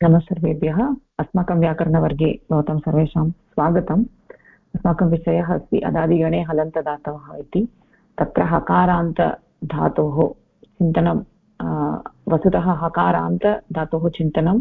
नमः सर्वेभ्यः। अस्माकं व्याकरणवर्गे भवतां सर्वेषां स्वागतम्। अस्माकं विषयः अस्ति अदादिगणे हलन्तदातवः इति। तत्र हकारान्तधातोः चिन्तनं वस्तुतः हकारान्तधातोः चिन्तनं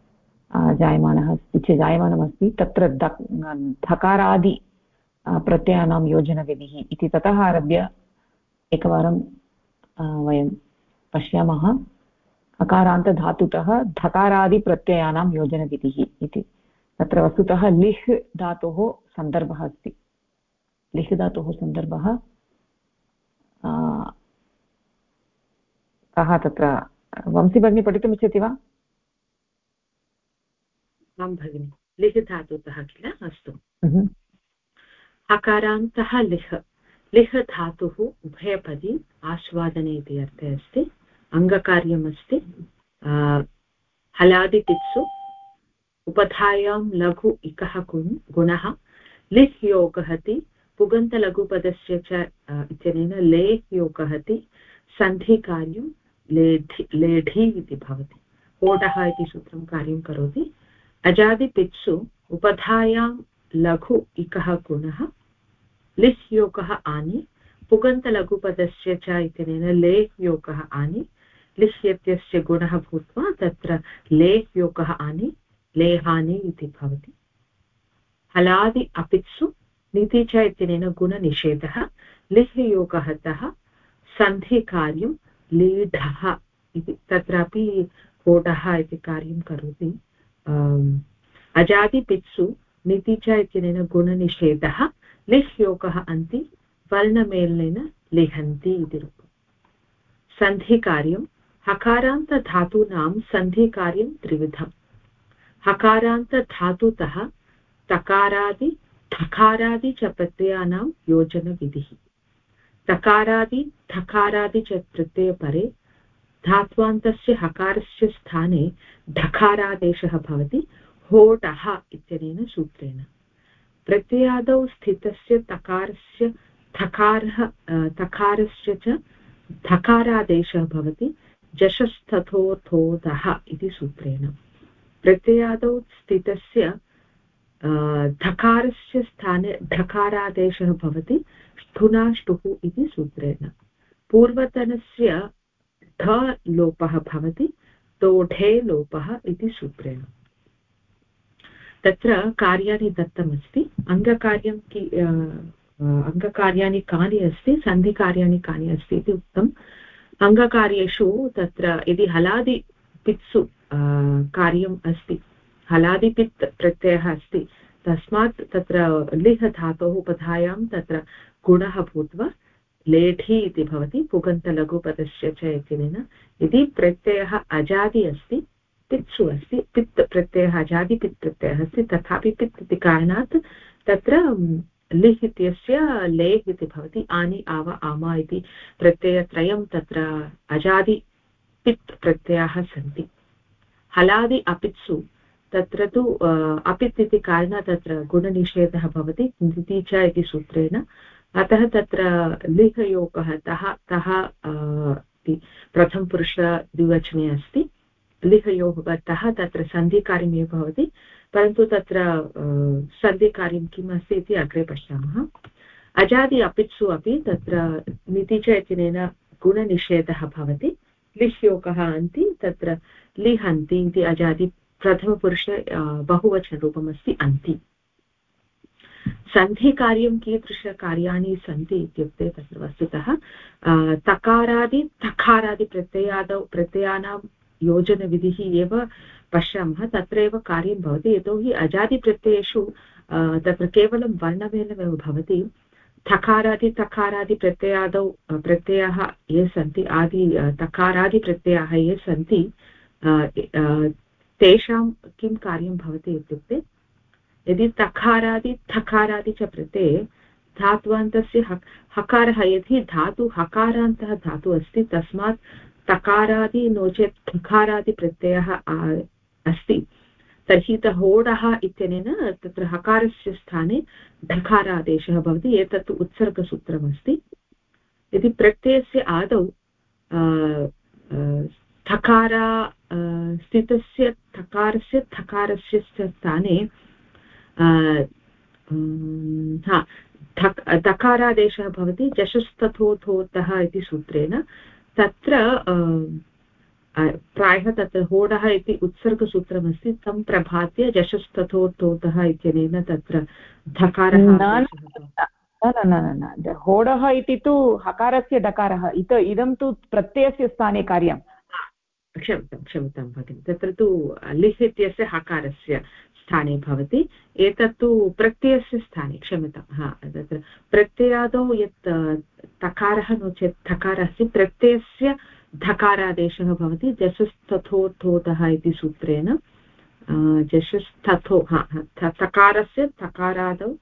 जायमानमस्ति। तत्र धकारादि प्रत्ययानां योजनविधिः इति ततः आरभ्य एकवारं वयं पश्यामः। हकारान्तधातुतः धकारादिप्रत्ययानां योजनविधिः इति। तत्र वस्तुतः लिह् धातोः सन्दर्भः अस्ति। लिह् धातोः सन्दर्भः कः तत्र वंशी भगिनी पठितुम् इच्छति वा? आं भगिनि, लिह् धातुतः किल? अस्तु। हकारान्तः लिह्। लिह् धातुः उभयपदी आस्वादने इति अर्थे अस्ति। अङ्गकार्यमस्ति। हलादितित्सु उपधायां लघु इकः गुणः लिह् योगहति पुगन्तलघुपदस्य च इत्यनेन लेह् योगहति सन्धिकार्यं लेढि इति भवति। होडः इति सूत्रं कार्यं करोति। अजादिपित्सु उपधायां लघु इकः गुणः लिह् योगः आनि पुगन्तलघुपदस्य च इत्यनेन लेह् योगः आनि लिह् इत्यस्य गुणः भूत्वा तत्र लेह् योगः आनि लेहानि इति भवति। हलादि अपित्सु नीति च इत्यनेन गुणनिषेधः लिह् योगहतः सन्धिकार्यं लीढः इति। तत्रापि होडः इति कार्यं करोति। अजादिपित्सु नीति च इत्यनेन गुणनिषेधः लिह् योगः अन्ति वर्णमेलनेन लिहन्ति इति रूपम्। सन्धिकार्यं हकारान्तधातूनां सन्धिकार्यं त्रिविधम्। हकारान्तधातुतः तकारादि ठकारादि च प्रत्ययानां योजनविधिः। तकारादि ठकारादि च प्रत्ययपरे धात्वान्तस्य हकारस्य स्थाने ढकारादेशः भवति होडः इत्यनेन सूत्रेण। प्रत्ययादौ स्थितस्य तकारस्य तकारस्य च धकारादेशः भवति जशस्तथोथोदः इति सूत्रेण। प्रत्ययादौ स्थितस्य धकारस्य स्थाने ढकारादेशः भवति स्थुनाष्टुः इति सूत्रेण। पूर्वतनस्य ध लोपः भवति तोढे लोपः इति सूत्रेण। तत्र कार्याणि दत्तमस्ति। अङ्गकार्याणि कानि अस्ति, सन्धिकार्याणि कानि अस्ति इति उक्तम्। अङ्गकार्येषु तत्र यदि हलादिपित्सु कार्यम् अस्ति, हलादिपित् प्रत्ययः अस्ति, तस्मात् तत्र लिह् धातोः उपधायां तत्र गुणः भूत्वा लेढि इति भवति पुगन्तलघुपदस्य च इत्यनेन। यदि प्रत्ययः अजादि अस्ति, पित्सु अस्ति, पित् प्रत्ययः अजादिपित् प्रत्ययः अस्ति, तथापि पित् इति कारणात् तत्र लिह् इत्यस्य लेह् इति भवति। आनि आव आमा इति प्रत्ययत्रयं तत्र अजादिपित् प्रत्ययाः सन्ति। हलादि अपित्सु तत्र तु अपित् इति कारणात् तत्र गुणनिषेधः भवति नीति च इति सूत्रेण। अतः तत्र लिह् योगः तः प्रथमपुरुष द्विवचने अस्ति। लिह् योगतः तत्र सन्धिकार्यमेव भवति, परन्तु तत्र सन्धिकार्यं किम् अस्ति इति अग्रे पश्यामः। अजादि अपित्सु अपि तत्र नीति च इत्यनेन गुणनिषेधः भवति। लिह् योगः अन्ति तत्र लिहन्ति इति अजादि प्रथमपुरुष बहुवचनरूपमस्ति अन्ति। सन्धिकार्यं कीदृशकार्याणि सन्ति इत्युक्ते तत्र वस्तुतः तकारादि तकारादि प्रत्ययानां योजनविधिः एव पश्यामः। तत्रैव कार्यं भवति, यतोहि अजादिप्रत्ययेषु तत्र केवलं वर्णमेलनमेव भवति। थकारादि तकारादि प्रत्ययाः ये सन्ति, आदि तकारादिप्रत्ययाः ये सन्ति, तेषां किं कार्यं भवति इत्युक्ते यदि तकारादि थकारादि च प्रत्यये धात्वान्तस्य हकारः, यदि धातु हकारान्तः धातु अस्ति, तस्मात् तकारादि नो चेत् थकारादि प्रत्ययः अस्ति, तर्हि होडः इत्यनेन तत्र हकारस्य स्थाने ढकारादेशः भवति। एतत् उत्सर्गसूत्रमस्ति। यदि प्रत्ययस्य आदौ स्थितस्य थकारस्य थकारस्य स्थाने दकारादेशः भवति जशस्तथोथोतः इति सूत्रेण तत्र प्रायः तत्र होडः इति उत्सर्गसूत्रमस्ति तं प्रभात्य जशस्तथोथोतः इत्यनेन तत्र धकारः न होडः इति तु हकारस्य डकारः इदं तु प्रत्ययस्य स्थाने कार्यं क्षम्यतां भगिनि तत्र तु लिह् इत्यस्य हकारस्य स्थाने भवति एतत्तु प्रत्ययस्य स्थाने क्षम्यतां तत्र प्रत्ययादौ यत् तकारः नो चेत् थकारः अस्ति प्रत्ययस्य धकारादेशः भवति जशस्तथोथोतः इति सूत्रेण जशस्तथो थकारस्य थकारादौ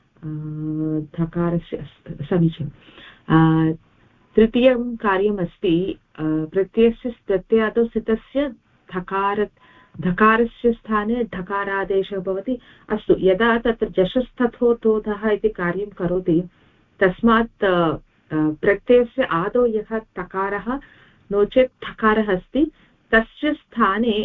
धकारस्य समीचीनं तृतीयं कार्यमस्ति प्रत्ययादौ स्थितस्य धकारस्य स्थाने ढकारादेशः भवति अस्तु यदा तत्र जशस्तथोथोतः इति कार्यं करोति तस्मात् प्रत्ययस्य आदौ यः तकारः नो चेत् थकारः अस्ति तस्य स्थाने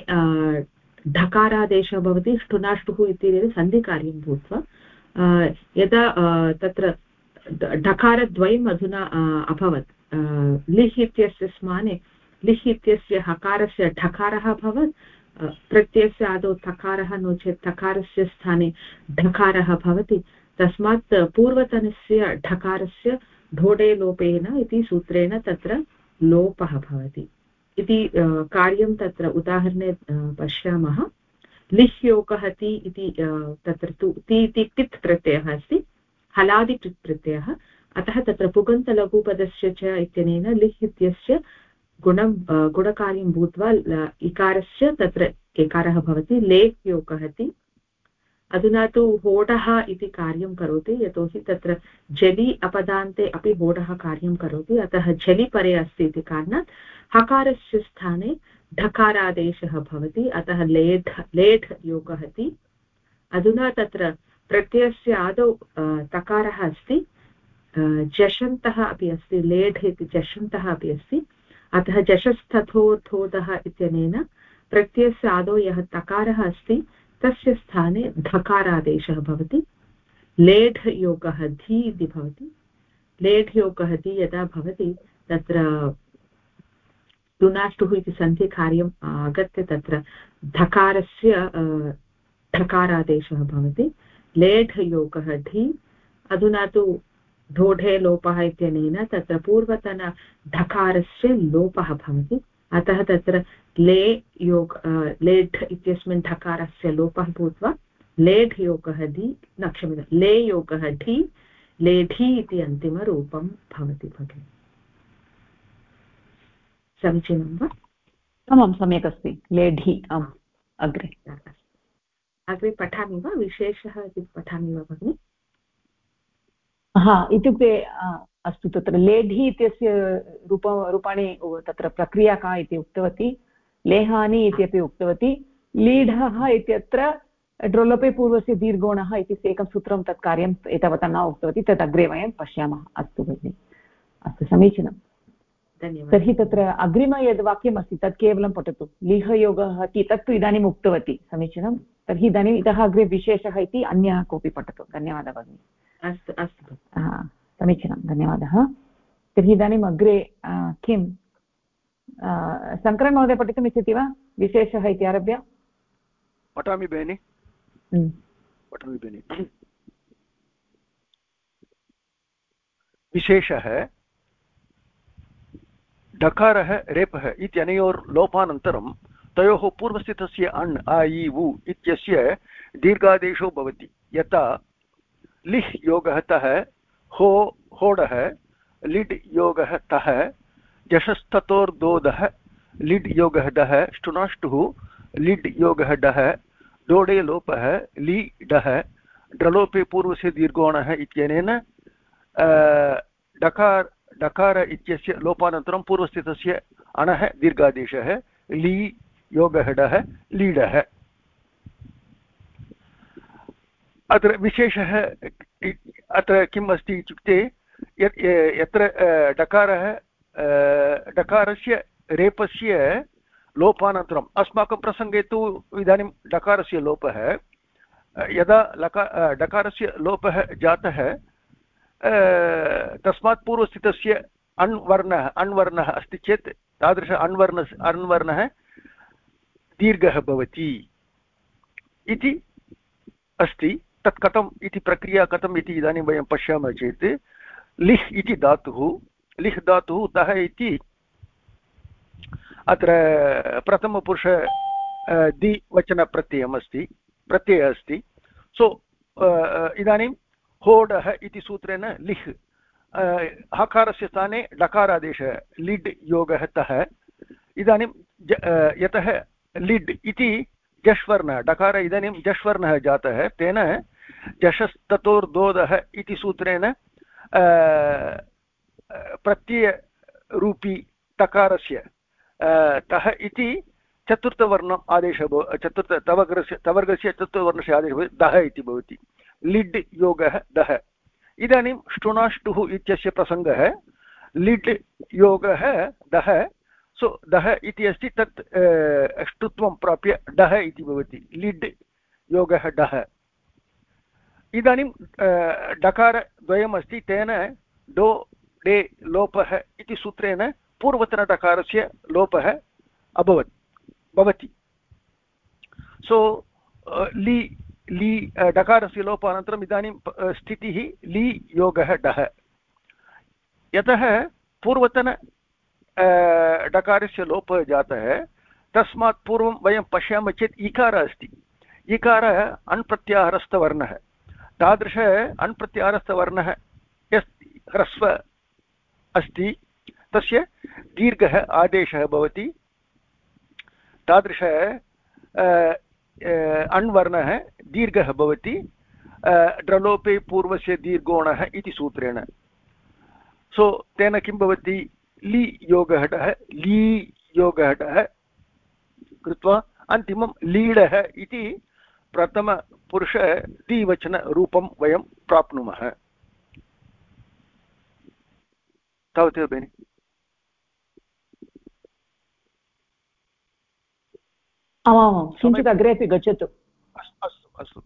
ढकारादेशः भवति ष्टुनाष्टुः इति सन्धिकार्यं भूत्वा यदा तत्र ढकारद्वयम् अधुना अभवत् लिह् इत्यस्य स्थाने लिह् इत्यस्य हकारस्य ढकारः अभवत् प्रत्ययस्य आदौ थकारः नो चेत् थकारस्य स्थाने ढकारः भवति तस्मात् पूर्वतनस्य ढकारस्य ढोडे लोपेन इति सूत्रेण तत्र लोपः भवति इति कार्यं तत्र उदाहरणे पश्यामः लिह् योगः ति इति तत्र तु ति इति टित् प्रत्ययः अस्ति हलादि टित् प्रत्ययः अतः तत्र पुगन्तलघुपदस्य च इत्यनेन लिह् इत्यस्य गुणकार्यं भूत्वा इकारस्य तत्र एकारः भवति लेह् योगः ति अधुना तु होडः इति कार्यं करोति यतोहि तत्र झलि अपदान्ते अपि होडः कार्यं करोति अतः झलि परे अस्ति इति कारणात् हकारस्य स्थाने ढकारादेशः भवति अतः लेढ् योगः ति अधुना तत्र प्रत्ययस्य आदौ तकारः अस्ति जषन्तः अपि अस्ति लेढ् इति जषन्तः अपि अस्ति अतः जशस्तथोथोतः इत्यनेन प्रत्ययस्य आदौ यः तकारः अस्ति तस्य स्थाने धकारादेशः भवति लेढ् योगः धी इति भवति लेढ् योगः धी यदा भवति तत्र लुनाष्टुः इति सन्धिकार्यम् आगत्य तत्र धकारस्य ढकारादेशः भवति लेढ् योगः धी अधुना तु ढोढे लोपः इत्यनेन तत्र पूर्वतन ढकारस्य लोपः भवति अतः तत्र लेढ् इत्यस्मिन् ढकारस्य लोपः भूत्वा लेढ् योगः धी न क्षम्यतां ले योगः ढी लेढी इति अन्तिमरूपं भवति भगिनि समीचीनं वा आमां सम्यक् अस्ति लेढी आम् अग्रे पठामि वा विशेषः इति पठामि वा भगिनि इत्युक्ते अस्तु तत्र लेढी इत्यस्य रूपाणि तत्र प्रक्रिया का इति उक्तवती लेहानि इत्यपि उक्तवती लीढः इत्यत्र ड्रोलोपे पूर्वस्य दीर्घोणः इति एकं सूत्रं तत् कार्यम् एतावता न उक्तवती तद् अग्रे वयं पश्यामः अस्तु भगिनि अस्तु समीचीनं धन्यवादः तर्हि तत्र अग्रिम यद् वाक्यम् अस्ति तत् केवलं पठतु लिहयोगः तत्तु इदानीम् उक्तवती समीचीनं तर्हि इदानीम् इतः अग्रे विशेषः इति अन्यः कोऽपि पठतु धन्यवादः भगिनि अस्तु अस्तु समीचीनं धन्यवादः तर्हि इदानीम् अग्रे किं शङ्करन् महोदय पठितुम् इच्छति वा विशेषः इति आरभ्य पठामि बेनि पठामि बेनि विशेषः डकारः रेपः इत्यनयोर्लोपानन्तरं तयोः पूर्वस्थितस्य अण् आ इ उ इत्यस्य दीर्घादेशो भवति यथा लिह् योगः तः हो होडः लिड् योगः तः जशस्ततोर्दोदः लिड् योगः डः ष्टुनाष्टुः लिड् योगः डः डोडे लोपः लि डः ड्रलोपे पूर्वस्य दीर्घोणः इत्यनेन डकार इत्यस्य लोपानन्तरं पूर्वस्थितस्य अणः दीर्घादेशः लि योगः डः लीडः अत्र विशेषः अत्र किम् अस्ति इत्युक्ते यत्र डकारस्य रेपस्य लोपानन्तरम् अस्माकं प्रसङ्गे तु इदानीं डकारस्य लोपः यदा डकारस्य लोपः जातः तस्मात् पूर्वस्थितस्य अण्वर्णः अस्ति चेत् तादृश अण्वर्णः दीर्घः भवति इति अस्ति। तत् कथम् इति प्रक्रिया कथम् इति इदानीं वयं पश्यामः चेत् लिह् इति धातुः दः इति अत्र प्रथमपुरुष द्विवचनप्रत्ययः अस्ति। सो इदानीं होडः इति सूत्रेण लिह् हकारस्य स्थाने डकारादेशः लिड् योगः तः। इदानीं यतः लिड् इति जश्वर्णः डकार इदानीं जश्वर्णः जातः तेन जशस्ततोर्दोदः इति सूत्रेण प्रत्ययरूपी तकारस्य तः इति चतुर्थवर्णम् आदेशः तवर्गस्य चतुर्थवर्णस्य आदेशः दः इति भवति लिड् योगः दः। इदानीं ष्टुनाष्टुः इत्यस्य प्रसङ्गः लिड् योगः दः। सो दः इति अस्ति तत् ष्टुत्वं प्राप्य डः इति भवति लिड् योगः डः। इदानीं डकारद्वयम् अस्ति तेन डो डे लोपः इति सूत्रेण पूर्वतनडकारस्य लोपः भवति। सो ली डकारस्य लोपानन्तरम् इदानीं स्थितिः ली योगः डः। यतः पूर्वतन डकारस्य लोपः जातः तस्मात् पूर्वं वयं पश्यामः चेत् इकारः अस्ति। इकारः अण्प्रत्याहारस्थवर्णः। तादृश अण्प्रत्याहारस्थवर्णः यस्ति ह्रस्व अस्ति तस्य दीर्घः आदेशः भवति। तादृश अण्वर्णः दीर्घः भवति ड्रलोपे पूर्वस्य दीर्घोणः इति सूत्रेण। सो तेन किं भवति ली योगः डः कृत्वा अन्तिमं लीडः इति प्रथमपुरुष द्विवचनरूपं वयं प्राप्नुमः। तावदेव भगिनि। आमामां किञ्चित् अग्रे अपि गच्छतु। अस्तु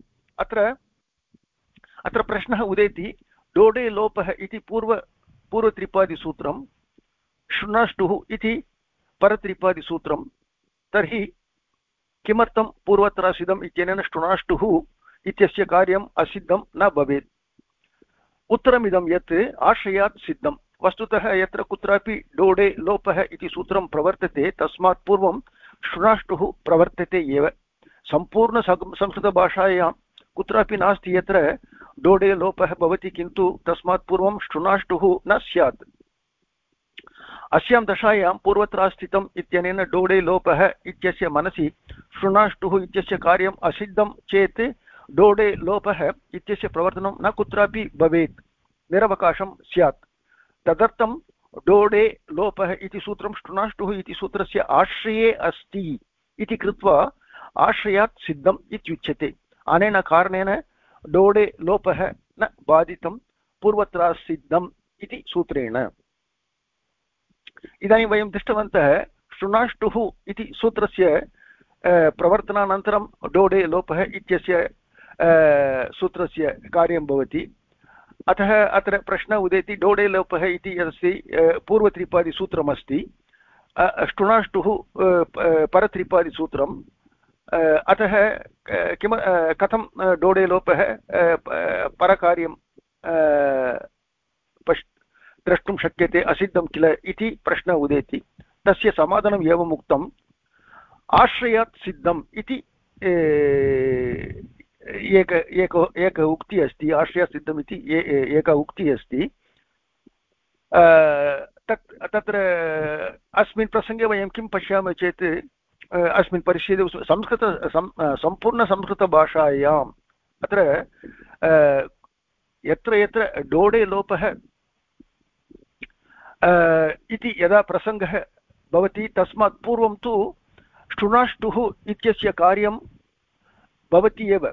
अत्र प्रश्नः उदेति डोडे लोपः इति पूर्वत्रिपादिसूत्रं शृणाष्टुः इति परत्रिपादिसूत्रं। तर्हि किमर्थं पूर्वत्रासिद्धम् इत्यनेन शृणाष्टुः इत्यस्य कार्यम् असिद्धं न भवेत्? उत्तरमिदं यत् आश्रयात् सिद्धं। वस्तुतः यत्र कुत्रापि डोडे लोपः इति सूत्रं प्रवर्तते तस्मात् पूर्वं शृणाष्टुः प्रवर्तते एव। सम्पूर्ण संस्कृतभाषायां कुत्रापि नास्ति यत्र डोडे लोपः भवति किन्तु तस्मात् पूर्वं शृणाष्टुः न स्यात्। अस्यां दशायां पूर्वत्रास्थितम् इत्यनेन डोडे लोपः इत्यस्य मनसि शृणाष्टुः इत्यस्य कार्यम् असिद्धं चेत् डोडे लोपः इत्यस्य प्रवर्तनं न कुत्रापि भवेत्, निरवकाशं स्यात्। तदर्थं डोडे लोपः इति सूत्रं शृणाष्टुः इति सूत्रस्य आश्रये अस्ति इति कृत्वा आश्रयात् सिद्धम् इत्युच्यते। अनेन कारणेन डोडे लोपः न बाधितं पूर्वत्रासिद्धम् इति सूत्रेण। इदानीं वयं दृष्टवन्तः शृणाष्टुः इति सूत्रस्य प्रवर्तनानन्तरं डोडे लोपः इत्यस्य सूत्रस्य कार्यं भवति। अतः अत्र प्रश्नः उदेति डोडे लोपः इति यदस्ति पूर्वत्रिपादिसूत्रमस्ति, शृणाष्टुः परत्रिपादिसूत्रम्। अतः कथं डोडे लोपः परकार्यं द्रष्टुं शक्यते, असिद्धं किल इति प्रश्नः उदेति। तस्य समाधानम् एवम् उक्तम्, आश्रयात् सिद्धम् इति एक उक्ति अस्ति। आश्रयात् सिद्धम् इति एका उक्तिः अस्ति। तत्र अस्मिन् प्रसङ्गे वयं किं पश्यामः चेत् अस्मिन् परिच्छेदे सम्पूर्णसंस्कृतभाषायाम् अत्र यत्र यत्र डोडे लोपः इति यदा प्रसङ्गः भवति तस्मात् पूर्वं तु शृणाष्टुः इत्यस्य कार्यं भवति एव।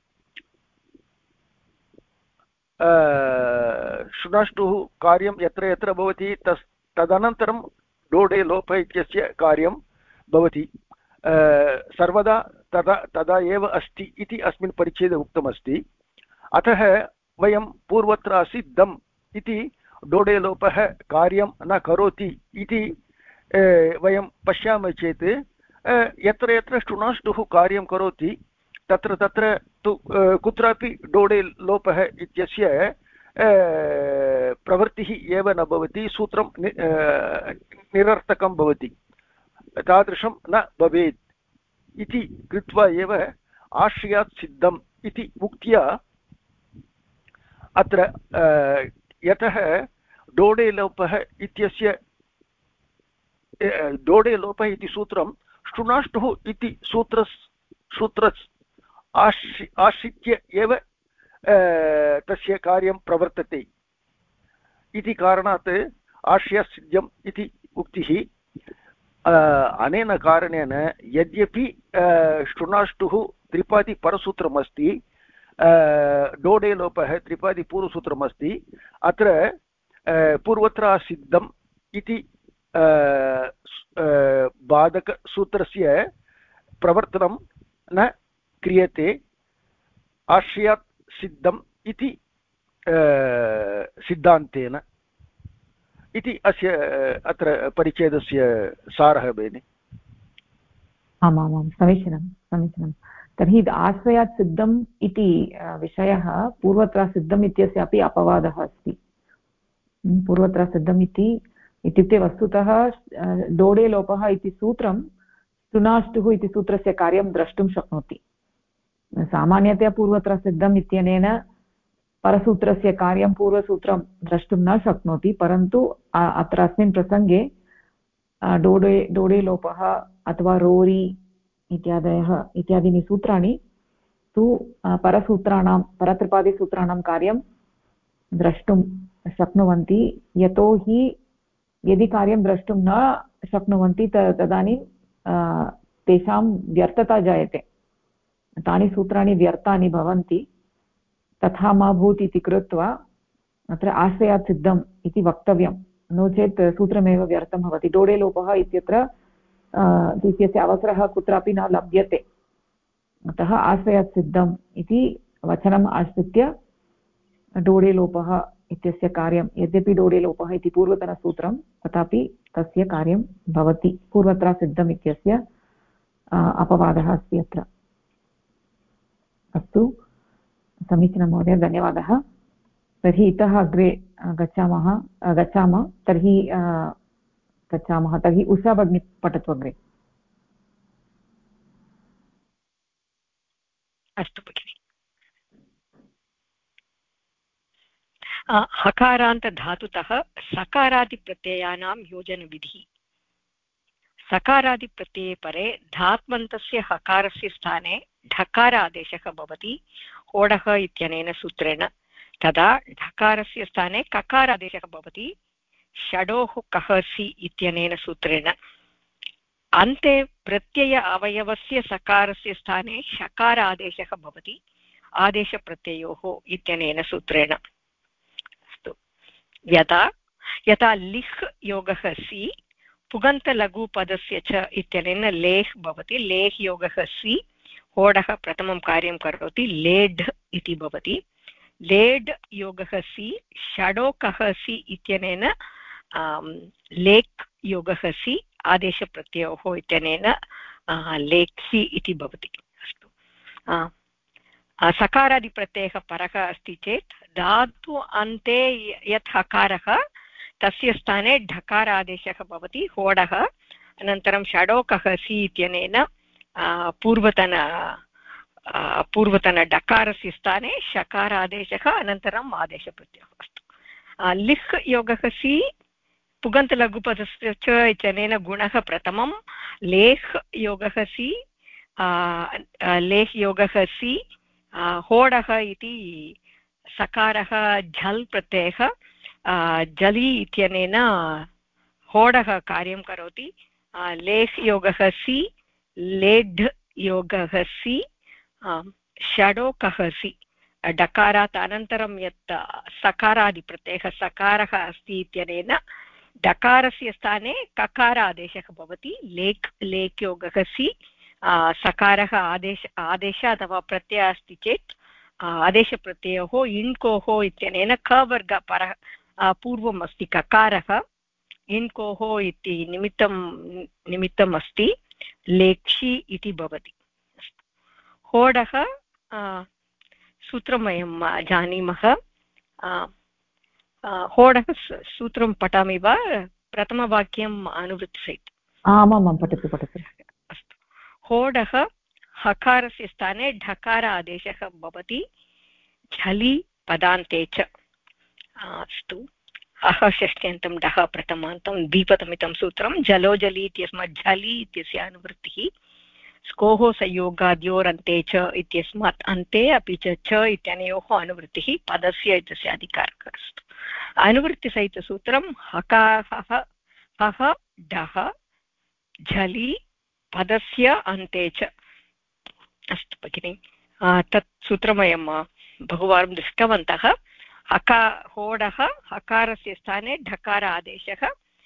शृणाष्टुः कार्यं यत्र यत्र भवति तदनन्तरं डोडे लोप इत्यस्य कार्यं भवति सर्वदा तदा एव अस्ति इति अस्मिन् परिच्छेदे उक्तमस्ति। अतः वयं पूर्वत्र असिद्धम् इति डोडेलोपः कार्यं न करोति इति वयं पश्यामः चेत् यत्र यत्र ष्टुनाष्टुः कार्यं करोति तत्र तत्र तु कुत्रापि डोडेलोपः इत्यस्य प्रवृत्तिः एव न भवति, सूत्रं निरर्थकं भवति, तादृशं न भवेत् इति कृत्वा एव आश्रयात् सिद्धम् इति उक्त्या अत्र यतः डोडेलोपः इत्यस्य डोडेलोपः इति सूत्रं ष्टुनाष्टुः इति सूत्रस् आश्रित्य एव तस्य कार्यं प्रवर्तते इति कारणात् आश्रयसिद्ध्यम् इति उक्तिः। अनेन कारणेन यद्यपि ष्टुनाष्टुः त्रिपादिपरसूत्रमस्ति, डोडेलोपः त्रिपादिपूर्वसूत्रमस्ति, अत्र पूर्वत्र सिद्धम् इति बाधकसूत्रस्य प्रवर्तनं न क्रियते, आश्रयात् सिद्धम् इति सिद्धान्तेन इति अस्य अत्र परिच्छेदस्य सारः भगिनि। आमामां, समीचीनं समीचीनं। तर्हि आश्रयात् सिद्धम् इति विषयः पूर्वत्र सिद्धम् इत्यस्य अपि अपवादः अस्ति। पूर्वत्र सिद्धम् इत्युक्ते वस्तुतः डोडेलोपः इति सूत्रं ष्टुनाष्टुः इति सूत्रस्य कार्यं द्रष्टुं शक्नोति। सामान्यतया पूर्वत्र सिद्धम् इत्यनेन परसूत्रस्य कार्यं पूर्वसूत्रं द्रष्टुं न शक्नोति, परन्तु अत्र अस्मिन् प्रसङ्गे डोडेलोपः अथवा रोरि इत्यादीनि सूत्राणि तु परत्रिपादिसूत्राणां कार्यं द्रष्टुं शक्नुवन्ति। यतोहि यदि कार्यं द्रष्टुं न शक्नुवन्ति तदानीं तेषां व्यर्थता जायते, तानि सूत्राणि व्यर्थानि भवन्ति। तथा मा भूत् इति कृत्वा अत्र आश्रयात् सिद्धम् इति वक्तव्यं, नो चेत् सूत्रमेव व्यर्थं भवति। डोडेलोपः इत्यस्य अवसरः कुत्रापि न लभ्यते। अतः आश्रयात् सिद्धम् इति वचनम् आश्रित्य डोडेलोपः इत्यस्य कार्यं, यद्यपि डोडेलोपः इति पूर्वतनसूत्रं तथापि तस्य कार्यं भवति। पूर्वत्र सिद्धम् इत्यस्य अपवादः अस्ति अत्र। अस्तु, समीचीनं महोदय, धन्यवादः। तर्हि इतः अग्रे गच्छामः। तर्हि उषा भगिनी पठतु अग्रे। अस्तु भगिनि। हकारान्तधातुतः सकारादिप्रत्ययानां योजनविधिः। सकारादिप्रत्यये परे धात्मन्तस्य हकारस्य स्थाने ढकार आदेशः भवति होडः इत्यनेन सूत्रेण। तदा ढकारस्य स्थाने ककार आदेशः भवति षडोः कहसि इत्यनेन सूत्रेण। अन्ते प्रत्यय अवयवस्य सकारस्य स्थाने षकार आदेशः भवति आदेशप्रत्ययोः इत्यनेन सूत्रेण। अस्तु, यथा लिह् योगः सि पुगन्तलघुपदस्य च इत्यनेन लेह् भवति, लेह् योगः सि होडः प्रथमं कार्यं करोति लेढ् इति भवति। लेढ् योगः सि षडोकः सि इत्यनेन लेक् योगः सि आदेशप्रत्ययोः इत्यनेन लेक्सि इति भवति। अस्तु, सकारादिप्रत्ययः परः अस्ति चेत् धातु अन्ते यत् हकारः तस्य स्थाने ढकार आदेशः भवति होडः, अनन्तरं षडोकः सि इत्यनेन पूर्वतन डकारस्य स्थाने षकार आदेशः, अनन्तरम् आदेशप्रत्ययः। अस्तु, लिह् योगः सि पुगन्तलघुपदस्य च इत्यनेन गुणः प्रथमं, लेह् योगः सि लेह् योगः सि होडः इति सकारः झल् प्रत्ययः, जलि इत्यनेन होडः कार्यं करोति। लेह् योगः सि लेढ् योगः सि षडोकः सि डकारात् अनन्तरं यत् सकारादिप्रत्ययः सकारः अस्ति इत्यनेन डकारस्य स्थाने ककार आदेशः भवति लेख्योगः सि सकारः आदेश अथवा प्रत्ययः अस्ति चेत् आदेशप्रत्ययोः इण्कोः इत्यनेन कवर्ग परः पूर्वम् अस्ति ककारः इण्कोः इति निमित्तम् अस्ति लेक्षि इति भवति होडः सूत्रं वयं जानीमः होडः सूत्रं पठामि वा प्रथमवाक्यम् अनुवृत्तिसहितम् आमां पठतु अस्तु होडः हकारस्य स्थाने ढकार आदेशः भवति झलि पदान्ते च अस्तु अह षष्ट्यन्तं डः प्रथमान्तं द्विपदमितं सूत्रं जलो जलि इत्यस्मात् झलि इत्यस्य अनुवृत्तिः स्कोः संयोगाद्योरन्ते च इत्यस्मात् अन्ते अपि च इत्यनयोः अनुवृत्तिः पदस्य इत्यस्य अधिकारः अस्ति अनुवृत्तिसहितसूत्रं हकारः हः डः झलि पदस्य अन्ते च अस्तु भगिनि तत् सूत्रं वयं बहुवारं दृष्टवन्तः होडः हकारस्य स्थाने ढकार आदेशः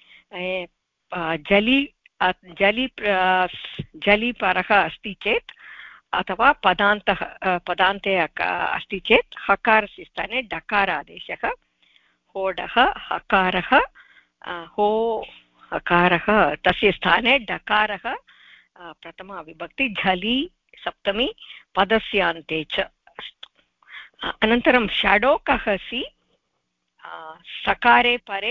जलि परः अस्ति चेत् अथवा पदान्ते अस्ति चेत् हकारस्य स्थाने डकार आदेशः होडः हकारः हो हकारः तस्य स्थाने डकारः प्रथमा विभक्ति झलि सप्तमी पदस्य अन्ते च अस्तु अनन्तरं षडोकः सि सकारे परे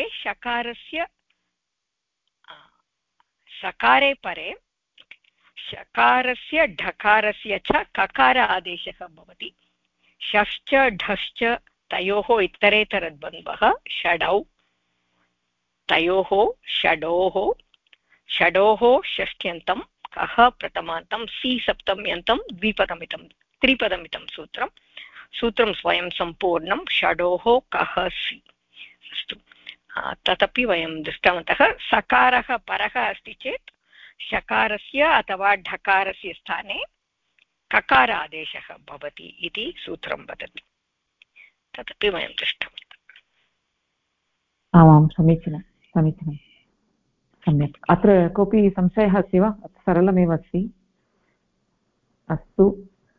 शकारस्य ढकारस्य च ककार आदेशः भवति षश्च ढश्च तयोः इतरेतरद्वन्द्वः षडौ तयोः षडोः षष्ट्यन्तं कः प्रथमान्तं सि सप्तम्यन्तं त्रिपदमितं सूत्रं स्वयं सम्पूर्णं षडोः कः सि अस्तु तदपि वयं दृष्टवन्तः सकारः परः अस्ति चेत् शकारस्य अथवा ढकारस्य स्थाने ककार आदेशः भवति इति सूत्रं वदति तदपि वयं दृष्टवन्तः आमां समीचीनं सम्यक् अत्र कोऽपि संशयः अस्ति वा सरलमेव अस्ति अस्तु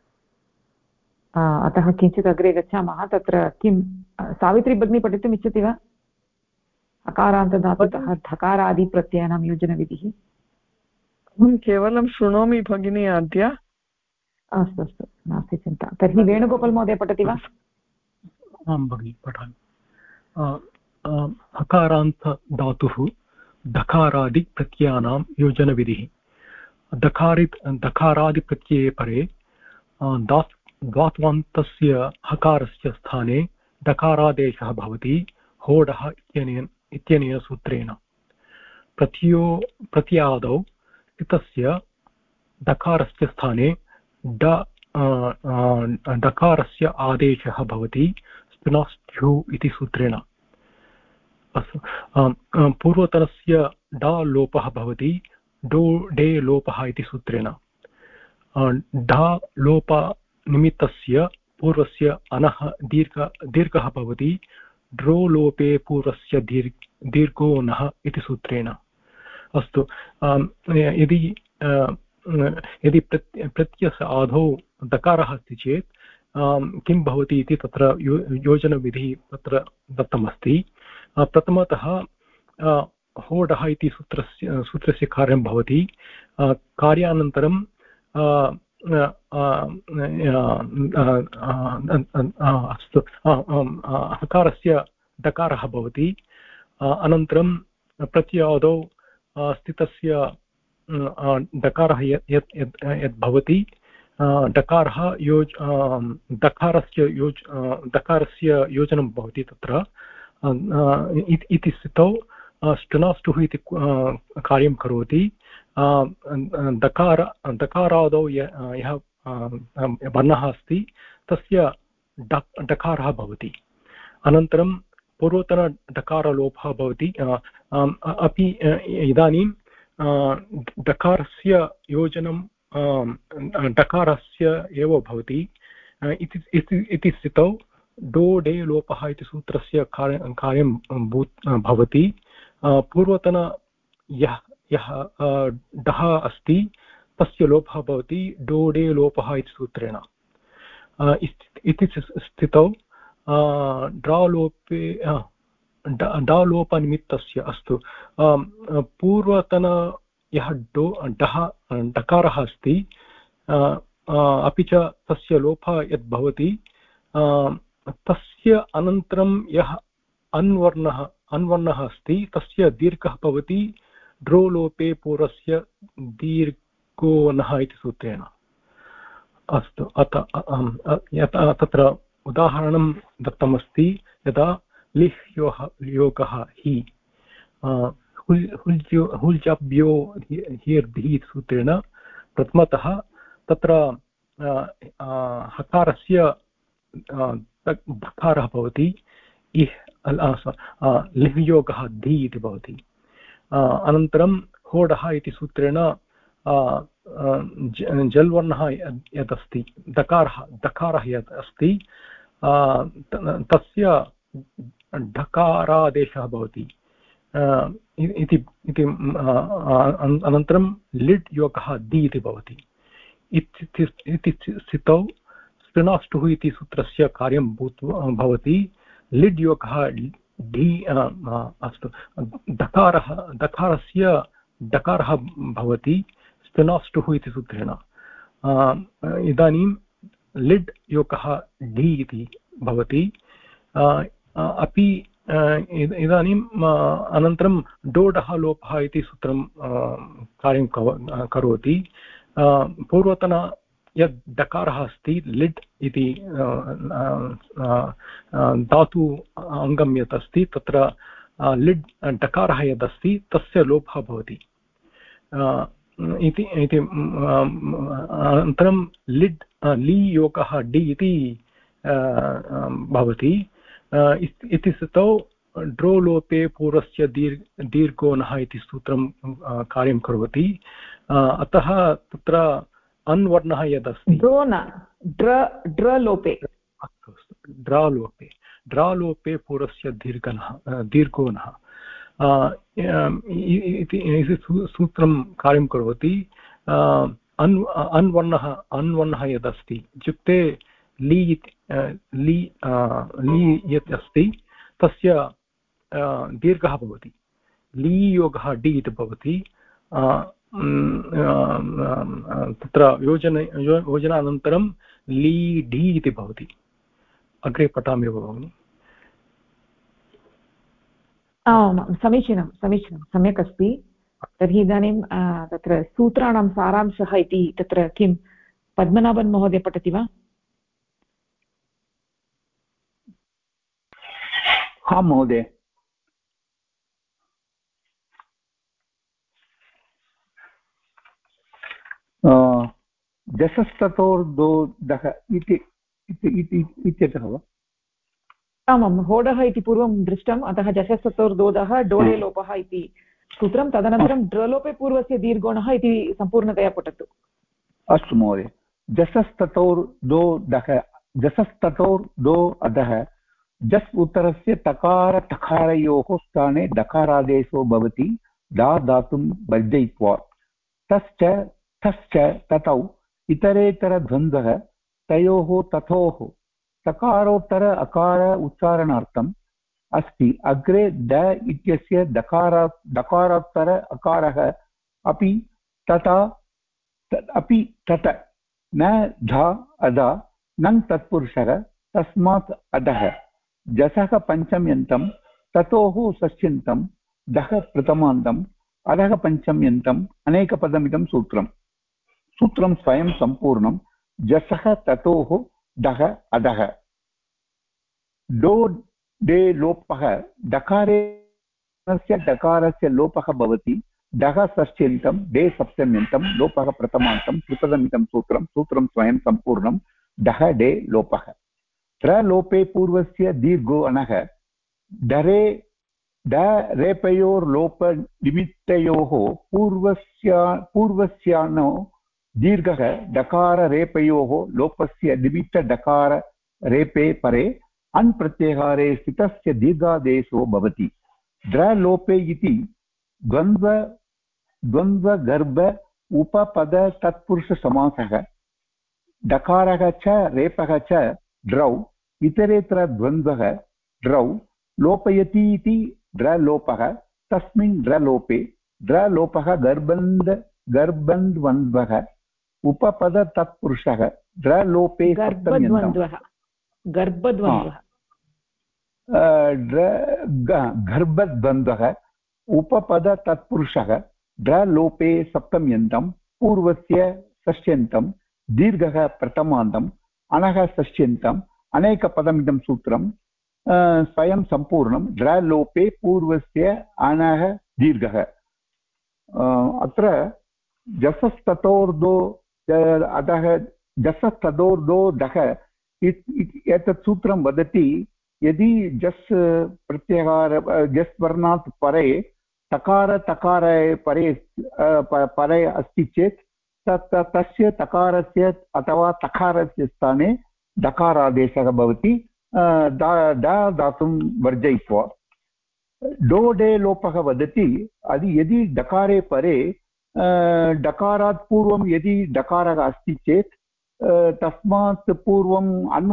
अतः किञ्चित् अग्रे गच्छामः तत्र किं सावित्री भगिनी पठितुम् इच्छति वा अकारान्तधातुतः धकारादिप्रत्ययानां योजनविधिः अहं केवलं शृणोमि भगिनी अद्य अस्तु नास्ति चिन्ता तर्हि वेणुगोपाल् महोदय पठति वा आं भगिनि पठामि हकारान्तधातुः धकारादिप्रत्ययानां योजनविधिः धकारादिप्रत्यये परे धात्वन्तस्य हकारस्य स्थाने डकारादेशः भवति होडः इत्यनेन सूत्रेण प्रत्यादौ इतस्य डकारस्य स्थाने डकारस्य आदेशः भवति स्पिनास्ठ्यु इति सूत्रेण पूर्वतनस्य डा लोपः भवति डो डे लोपः इति सूत्रेण डा लोपनिमित्तस्य पूर्वस्य अनः दीर्घः भवति ड्रो लोपे पूर्वस्य दीर्घो नः इति सूत्रेण अस्तु यदि प्रत्ययस्य आदौ दकारः अस्ति चेत् किं भवति इति तत्र योजनविधिः तत्र दत्तमस्ति प्रथमतः होडः इति सूत्रस्य कार्यं भवति कार्यानन्तरं अस्तु हकारस्य डकारः भवति अनन्तरं प्रत्यादौ स्थितस्य डकारः यत् भवति डकारस्य योजनं भवति तत्र इति स्थितौ स्टुनास्टुः इति कार्यं करोति डकारादौ यः वर्णः अस्ति तस्य डकारः भवति अनन्तरं पूर्वतनडकारलोपः भवति अपि इदानीं डकारस्य योजनं डकारस्य एव भवति इति स्थितौ डो डे लोपः इति सूत्रस्य कार्यं भवति पूर्वतन यः यः डः अस्ति तस्य लोपः भवति डोडे लोपः इति सूत्रेण। इति स्थितौ ड्रालोपे डालोपनिमित्तस्य अस्तु पूर्वतन यः डः डकारः अस्ति अपि च तस्य लोपः यद् भवति तस्य अनन्तरं यः अन्वर्णः अस्ति तस्य दीर्घः भवति ड्रोलोपे पूर्वस्य दीर्घोनः इति सूत्रेण। अस्तु तत्र उदाहरणं दत्तमस्ति यदा लिह् योगः हि हुल्जभ्यो हिर्भिः सूत्रेण प्रथमतः तत्र हकारस्य धकारः भवति लिह् योगः धि इति भवति। अनन्तरं होडः इति सूत्रेण जल्वर्णः यदस्ति दकारः यत् अस्ति तस्य ढकारादेशः भवति इति अनन्तरं लिड् योगः दि इति भवति। इति स्थितौ स्त्रीणाष्टुः इति सूत्रस्य कार्यं भवति लिड् योगः ढि अस्तु दकारस्य डकारः भवति स्त्रीणाष्टुः इति सूत्रेण। इदानीं लिड् योगः ढि इति भवति अपि इदानीम् अनन्तरं डोडः लोपः इति सूत्रं कार्यं करोति। पूर्वतन यद् डकारः अस्ति लिड् इति धातु अङ्गं यत् अस्ति तत्र लिड् डकारः यदस्ति तस्य लोपः भवति इति अनन्तरं लिड् ली योगः डि इति भवति। इति स्थितौ ड्रोलोपे पूर्वस्य दीर्घोनः इति सूत्रं कार्यं करोति। अतः तत्र अन्वर्णः यदस्ति ड्रलोपे ड्रालोपे पूर्वस्य दीर्घोनः इति सूत्रं कार्यं करोति। अन्वर्णः यदस्ति इत्युक्ते ली यत् अस्ति तस्य दीर्घः भवति ली योगः डि इति भवति। तत्र योजनानन्तरं ली ढि इति भवति। अग्रे पठामि भगिनि। आम् समीचीनं सम्यक् अस्ति। तर्हि इदानीं तत्र सूत्राणां सारांशः इति तत्र किं पद्मनाभन् महोदय पठति वा? हाँ महोदय। जसस्ततोर्दोदः इत्यतः वा? आमां होडः इति पूर्वं दृष्टम् अतः जसस्ततोर्दोदः डोले लोपः इति सूत्रं तदनन्तरं ड्रलोपे पूर्वस्य दीर्घोणः इति सम्पूर्णतया पठतु। अस्तु महोदय। जसस्ततोर्दो अधः जस् उत्तरस्य तकार तकारयोः स्थाने दकारादेशो भवति दा धातुं वर्जयित्वा तश्च ततौ इतरेतरद्वन्द्वः तयोः तथोः तकारोत्तर अकार उच्चारणार्थम् अस्ति। अग्रे द इत्यस्य दकारोत्तर अकारः अपि तत न धा अदा नङ् तत्पुरुषः तस्मात् अधः जसः पञ्चम्यन्तं ततोः षष्ठ्यन्तं दः प्रथमान्तम् अधः पञ्चम्यन्तम् अनेकपदमिदं सूत्रं स्वयं सम्पूर्णं जसः ततोः दः अधः डो डे लोपः डकारस्य लोपः भवति डः षष्ठ्यन्तं डे सप्तम्यन्तं लोपः प्रथमान्तं त्रिपदमिदं सूत्रं स्वयं सम्पूर्णं डः डे लोपः। त्रलोपे पूर्वस्य दीर्घो अनः डरे रेपयोर्लोप निमित्तयोः पूर्वस्यानो दीर्घः डकार रेपयोः लोपस्य निमित्त डकार रेपे परे अन् प्रत्याहारे स्थितस्य दीर्घादेशो भवति। ड्रलोपे इति द्वन्द्वगर्भ उपपद तत्पुरुषसमासः डकारः च रेपः च ड्रौ इतरेतर द्वन्द्वः ड्रौ लोपयति इति ड्रलोपः तस्मिन् ड्रलोपे ड्रलोपः गर्भन्द्वन्द्वः उपपद तत्पुरुषः ड्रलोपे गर्भद्वन्द्वः गर्भद्वन्द्वः उपपद तत्पुरुषः ड्रलोपे सप्तम्यन्तं पूर्वस्य षष्ट्यन्तं दीर्घः प्रथमान्तम् अनः षष्ट्यन्तम् अनेकपदमिदं सूत्रं स्वयं सम्पूर्णं ड्रलोपे पूर्वस्य अनः दीर्घः अत्र जसस्ततोर्धो अधः जसस्ततोर्धो दः एतत् सूत्रं वदति यदि जस् प्रत्याहार जस् वर्णात् परे तकार परे अस्ति चेत् तस्य तकारस्य अथवा तकारस्य स्थाने डकारादेशः भवति धातुं वर्जयित्वा डो डे लोपः वदति यदि डकारे परे डकारात् पूर्वं यदि डकारः अस्ति चेत् तस्मात् पूर्वम्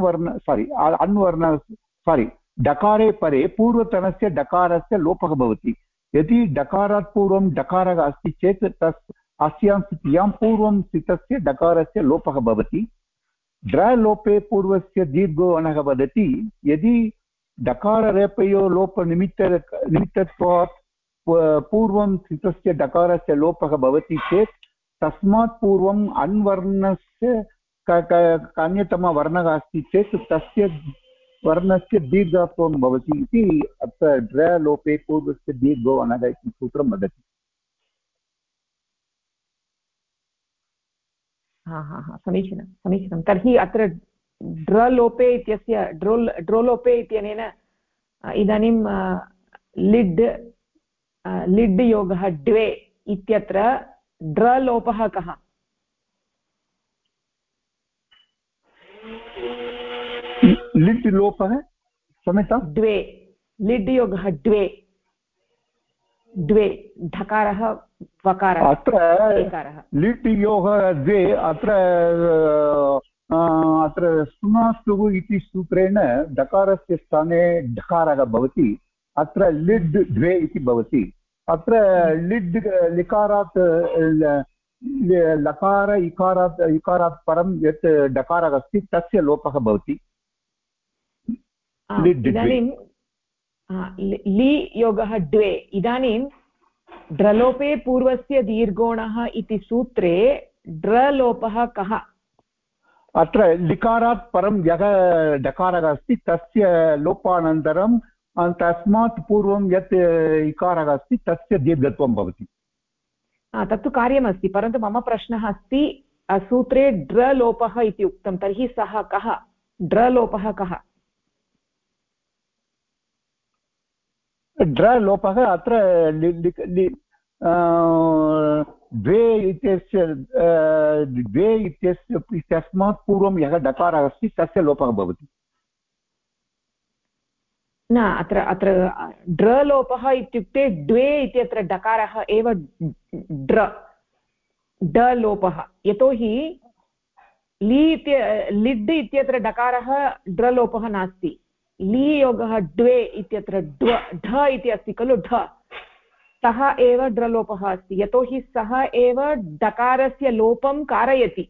डकारे परे पूर्वतनस्य डकारस्य लोपः भवति यदि डकारात् पूर्वं डकारः अस्ति चेत् अस्यां स्थित्यां पूर्वं स्थितस्य डकारस्य लोपः भवति ड्रलोपे पूर्वस्य दीर्घो अनः वदति यदि डकाररेपयो लोपनिमित्तत्वात् पूर्वं स्थितस्य डकारस्य लोपः भवति चेत् तस्मात् पूर्वम् अन्वर्णस्य अन्यतमवर्णः अस्ति चेत् तस्य वर्णस्य दीर्घत्वं भवति इति अत्र ड्रलोपे पूर्वस्य दीर्घो अनः इति सूत्रं वदति समीचीनं तर्हि अत्र ड्रलोपे इत्यस्य ड्रोलोपे इत्यनेन इदानीं लिड् योगः द्वे इत्यत्र ड्रलोपः कः लिट् लोपः क्षम्यतां द्वे लिड् योगः द्वे ढकारः वकारः अत्र लिट् योगः द्वे अत्र सुनास्तुः इति सूत्रेण डकारस्य स्थाने ढकारः भवति अत्र लिड् द्वे इति भवति अत्र लिड् लिकारात् लकार इकारात् परं यत् डकारः अस्ति तस्य लोपः भवति इदानीं लि योगः द्वे इदानीं ड्रलोपे पूर्वस्य दीर्घोणः इति सूत्रे ड्रलोपः कः अत्र लिकारात् परं यः डकारः अस्ति तस्य लोपानन्तरं तस्मात् पूर्वं यत् इकारः अस्ति तस्य दीर्घत्वं भवति तत्तु कार्यमस्ति परन्तु मम प्रश्नः अस्ति सूत्रे ड्रलोपः इति उक्तं तर्हि सः कः ड्रलोपः कः ड्रलोपः अत्र द्वे इत्यस्य तस्मात् पूर्वं यः डकारः अस्ति तस्य लोपः भवति न अत्र ड्रलोपः इत्युक्ते द्वे इत्यत्र डकारः एव डलोपः यतोहि लिड् इत्यत्र डकारः ड्रलोपः नास्ति ली योगः द्वे इत्यत्र ढ इति अस्ति खलु ढ सः एव ड्रलोपः अस्ति यतोहि सः एव डकारस्य लोपं कारयति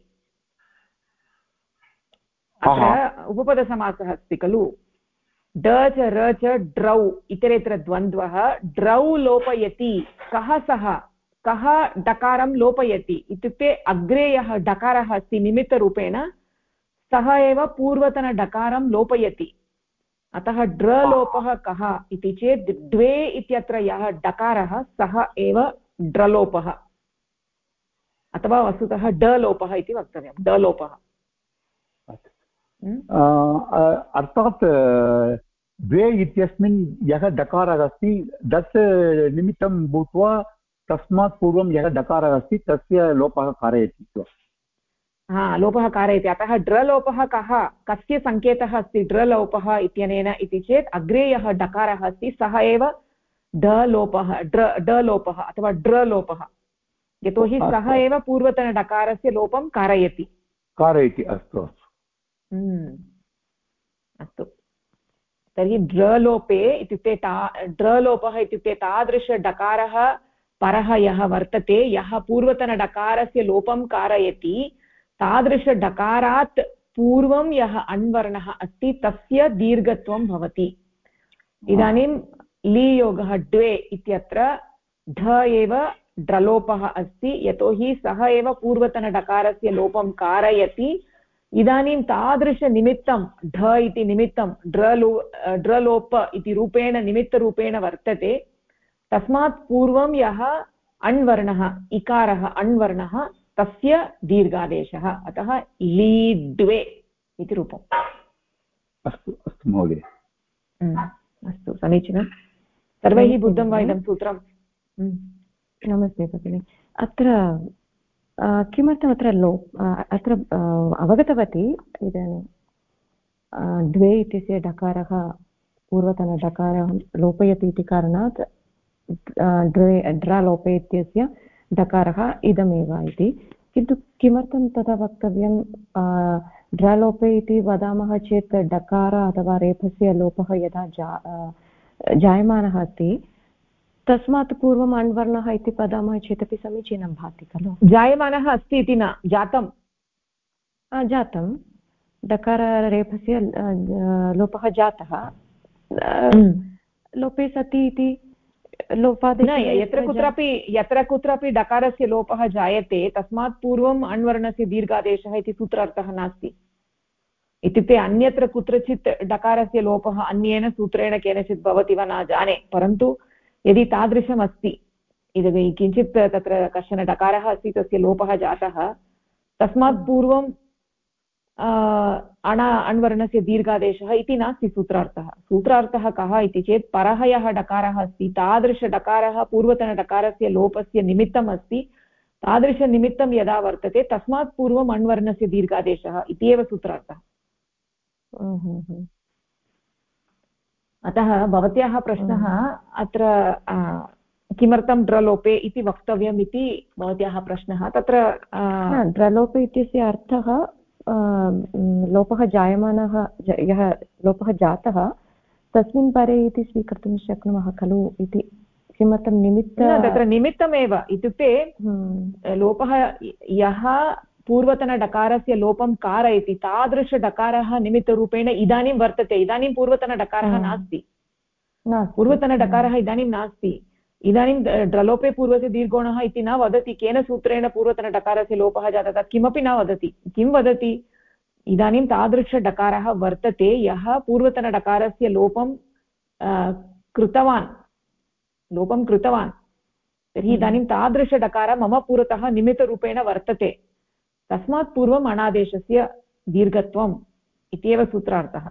अत्र उपपदसमासः अस्ति खलु ड च र च ड्रौ इतरेतर द्वन्द्वः ड्रौ लोपयति कः सः कः डकारं लोपयति इत्युक्ते अग्रे यः डकारः अस्ति निमित्तरूपेण सः एव पूर्वतनडकारं लोपयति अतः ड्रलोपः कः इति चेत् द्वे इत्यत्र यः डकारः सः एव ड्रलोपः अथवा वस्तुतः डलोपः इति वक्तव्यं डलोपः अर्थात् द्वे इत्यस्मिन् यः डकारः अस्ति तत् निमित्तं भूत्वा तस्मात् पूर्वं यः डकारः अस्ति तस्य लोपः कारयति लोपः कारयति अतः ड्रलोपः कः कस्य सङ्केतः अस्ति ड्रलोपः इत्यनेन इति चेत् अग्रे यः डकारः अस्ति सः एव ड लोपः ड लोपः अथवा ड्र लोपः यतोहि सः एव पूर्वतनडकारस्य लोपं कारयति अस्तु अस्तु अस्तु तर्हि ड्रलोपे इत्युक्ते ड्रलोपः इत्युक्ते तादृशडकारः परः यः वर्तते यः पूर्वतनडकारस्य लोपं कारयति तादृशडकारात् पूर्वं यः अण्वर्णः अस्ति तस्य दीर्घत्वं भवति इदानीं लीयोगः द्वे इत्यत्र ढ एव ड्रलोपः अस्ति यतोहि सः एव पूर्वतनडकारस्य लोपं कारयति इदानीं तादृशनिमित्तं ढ इति निमित्तं ड्रलोप इति रूपेण निमित्तरूपेण वर्तते तस्मात् पूर्वं यः अण्वर्णः इकारः अण्वर्णः तस्य दीर्घादेशः अतः लीड्वे इति रूपम् अस्तु अस्तु महोदय अस्तु समीचीनं सर्वैः बुद्धं वा इदं सूत्रं नमस्ते भगिनि अत्र किमर्थम् अत्र अवगतवती इदानीं द्वे इत्यस्य डकारः पूर्वतनडकारः लोपयति इति कारणात् ड्रालोपे इत्यस्य डकारः इदमेव इति किन्तु किमर्थं तथा वक्तव्यं ड्रालोपे इति वदामः चेत् डकार अथवा रेफस्य लोपः यदा जायमानः अस्ति तस्मात् पूर्वम् अण्वर्णः इति वदामः चेदपि समीचीनं भाति खलु जायमानः अस्ति इति न जातं डकाररेफस्य लोपः जातः लोपे सति इति लोपात् यत्र कुत्रापि डकारस्य लोपः जायते तस्मात् पूर्वम् अण्वर्णस्य दीर्घादेशः इति सूत्रार्थः नास्ति इत्युक्ते अन्यत्र कुत्रचित् डकारस्य लोपः अन्येन सूत्रेण केनचित् भवति वा न जाने परन्तु यदि तादृशम् अस्ति इदानीं किञ्चित् तत्र कश्चन डकारः अस्ति तस्य लोपः जातः तस्मात् पूर्वं अण्वर्णस्य दीर्घादेशः इति नास्ति सूत्रार्थः कः इति चेत् परः यः डकारः अस्ति तादृशडकारः पूर्वतनडकारस्य लोपस्य निमित्तम् अस्ति तादृशनिमित्तं यदा वर्तते तस्मात् पूर्वम् अण्वर्णस्य दीर्घादेशः इति एव सूत्रार्थः अतः भवत्याः प्रश्नः अत्र किमर्थं ड्रलोपे इति वक्तव्यम् इति भवत्याः प्रश्नः तत्र ड्रलोपे इत्यस्य अर्थः लोपः जायमानः यः लोपः जातः तस्मिन् परे इति स्वीकर्तुं शक्नुमः खलु इति किमर्थं तत्र निमित्तमेव इत्युक्ते लोपः यः पूर्वतनडकारस्य लोपं कारयति तादृशडकारः निमित्तरूपेण इदानीं वर्तते इदानीं पूर्वतनडकारः नास्ति पूर्वतनडकारः इदानीं नास्ति इदानीं ड्रलोपे पूर्वस्य दीर्घोणः इति न वदति केन सूत्रेण पूर्वतनडकारस्य लोपः जातः तत् किमपि न वदति किं वदति इदानीं तादृशडकारः वर्तते यः पूर्वतनडकारस्य लोपं कृतवान् तर्हि इदानीं तादृशडकारः मम पुरतः निमित्तरूपेण वर्तते तस्मात् पूर्वम् अणादेशस्य दीर्घत्वम् इत्येव सूत्रार्थः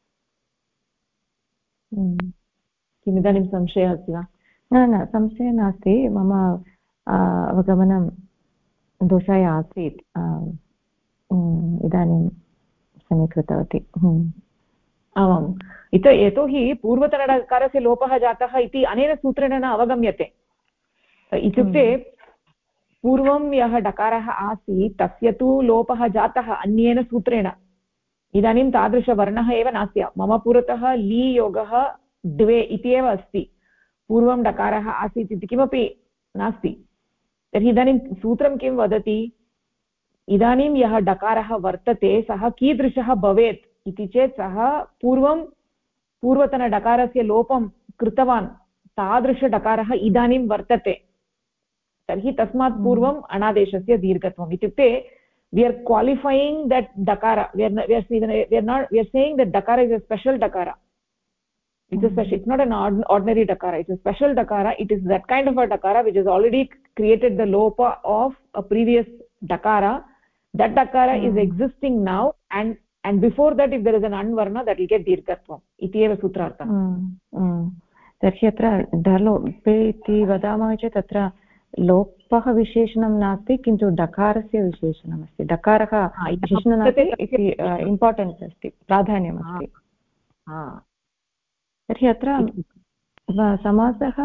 किमिदानीं संशयः अस्ति वा न संशयः नास्ति मम अवगमनं दोषाय आसीत् इदानीं समीकृतवती आमाम् यतोहि पूर्वतनडकारस्य लोपः जातः इति अनेन सूत्रेण न अवगम्यते इत्युक्ते पूर्वं यः डकारः आसीत् तस्य तु लोपः जातः अन्येन सूत्रेण इदानीं तादृशवर्णः एव नास्ति मम पुरतः ली योगः द्वे इति एव अस्ति पूर्वं डकारः आसीत् इति किमपि नास्ति तर्हि इदानीं सूत्रं किं वदति इदानीं यः डकारः वर्तते सः कीदृशः भवेत् इति चेत् सः पूर्वतनडकारस्य लोपं कृतवान् तादृशडकारः इदानीं वर्तते तर्हि तस्मात् पूर्वम् अणादेशस्य दीर्घत्वम् इत्युक्ते we are qualifying that dakara we are saying that dakara is a special dakara it's not an ordinary dakara it's a special dakara it is that kind of a dakara which has already created the lopa of a previous dakara that dakara is existing now and before that if there is an anvarna that will get dirghatvam iti eva sutrartha tarhi atra dhalope iti vadamah chet atra लोपः विशेषणं नास्ति किन्तु डकारस्य विशेषणम् अस्ति डकारः विशेषणं नास्ति इति importance अस्ति प्राधान्यम् अस्ति तर्हि अत्र समासः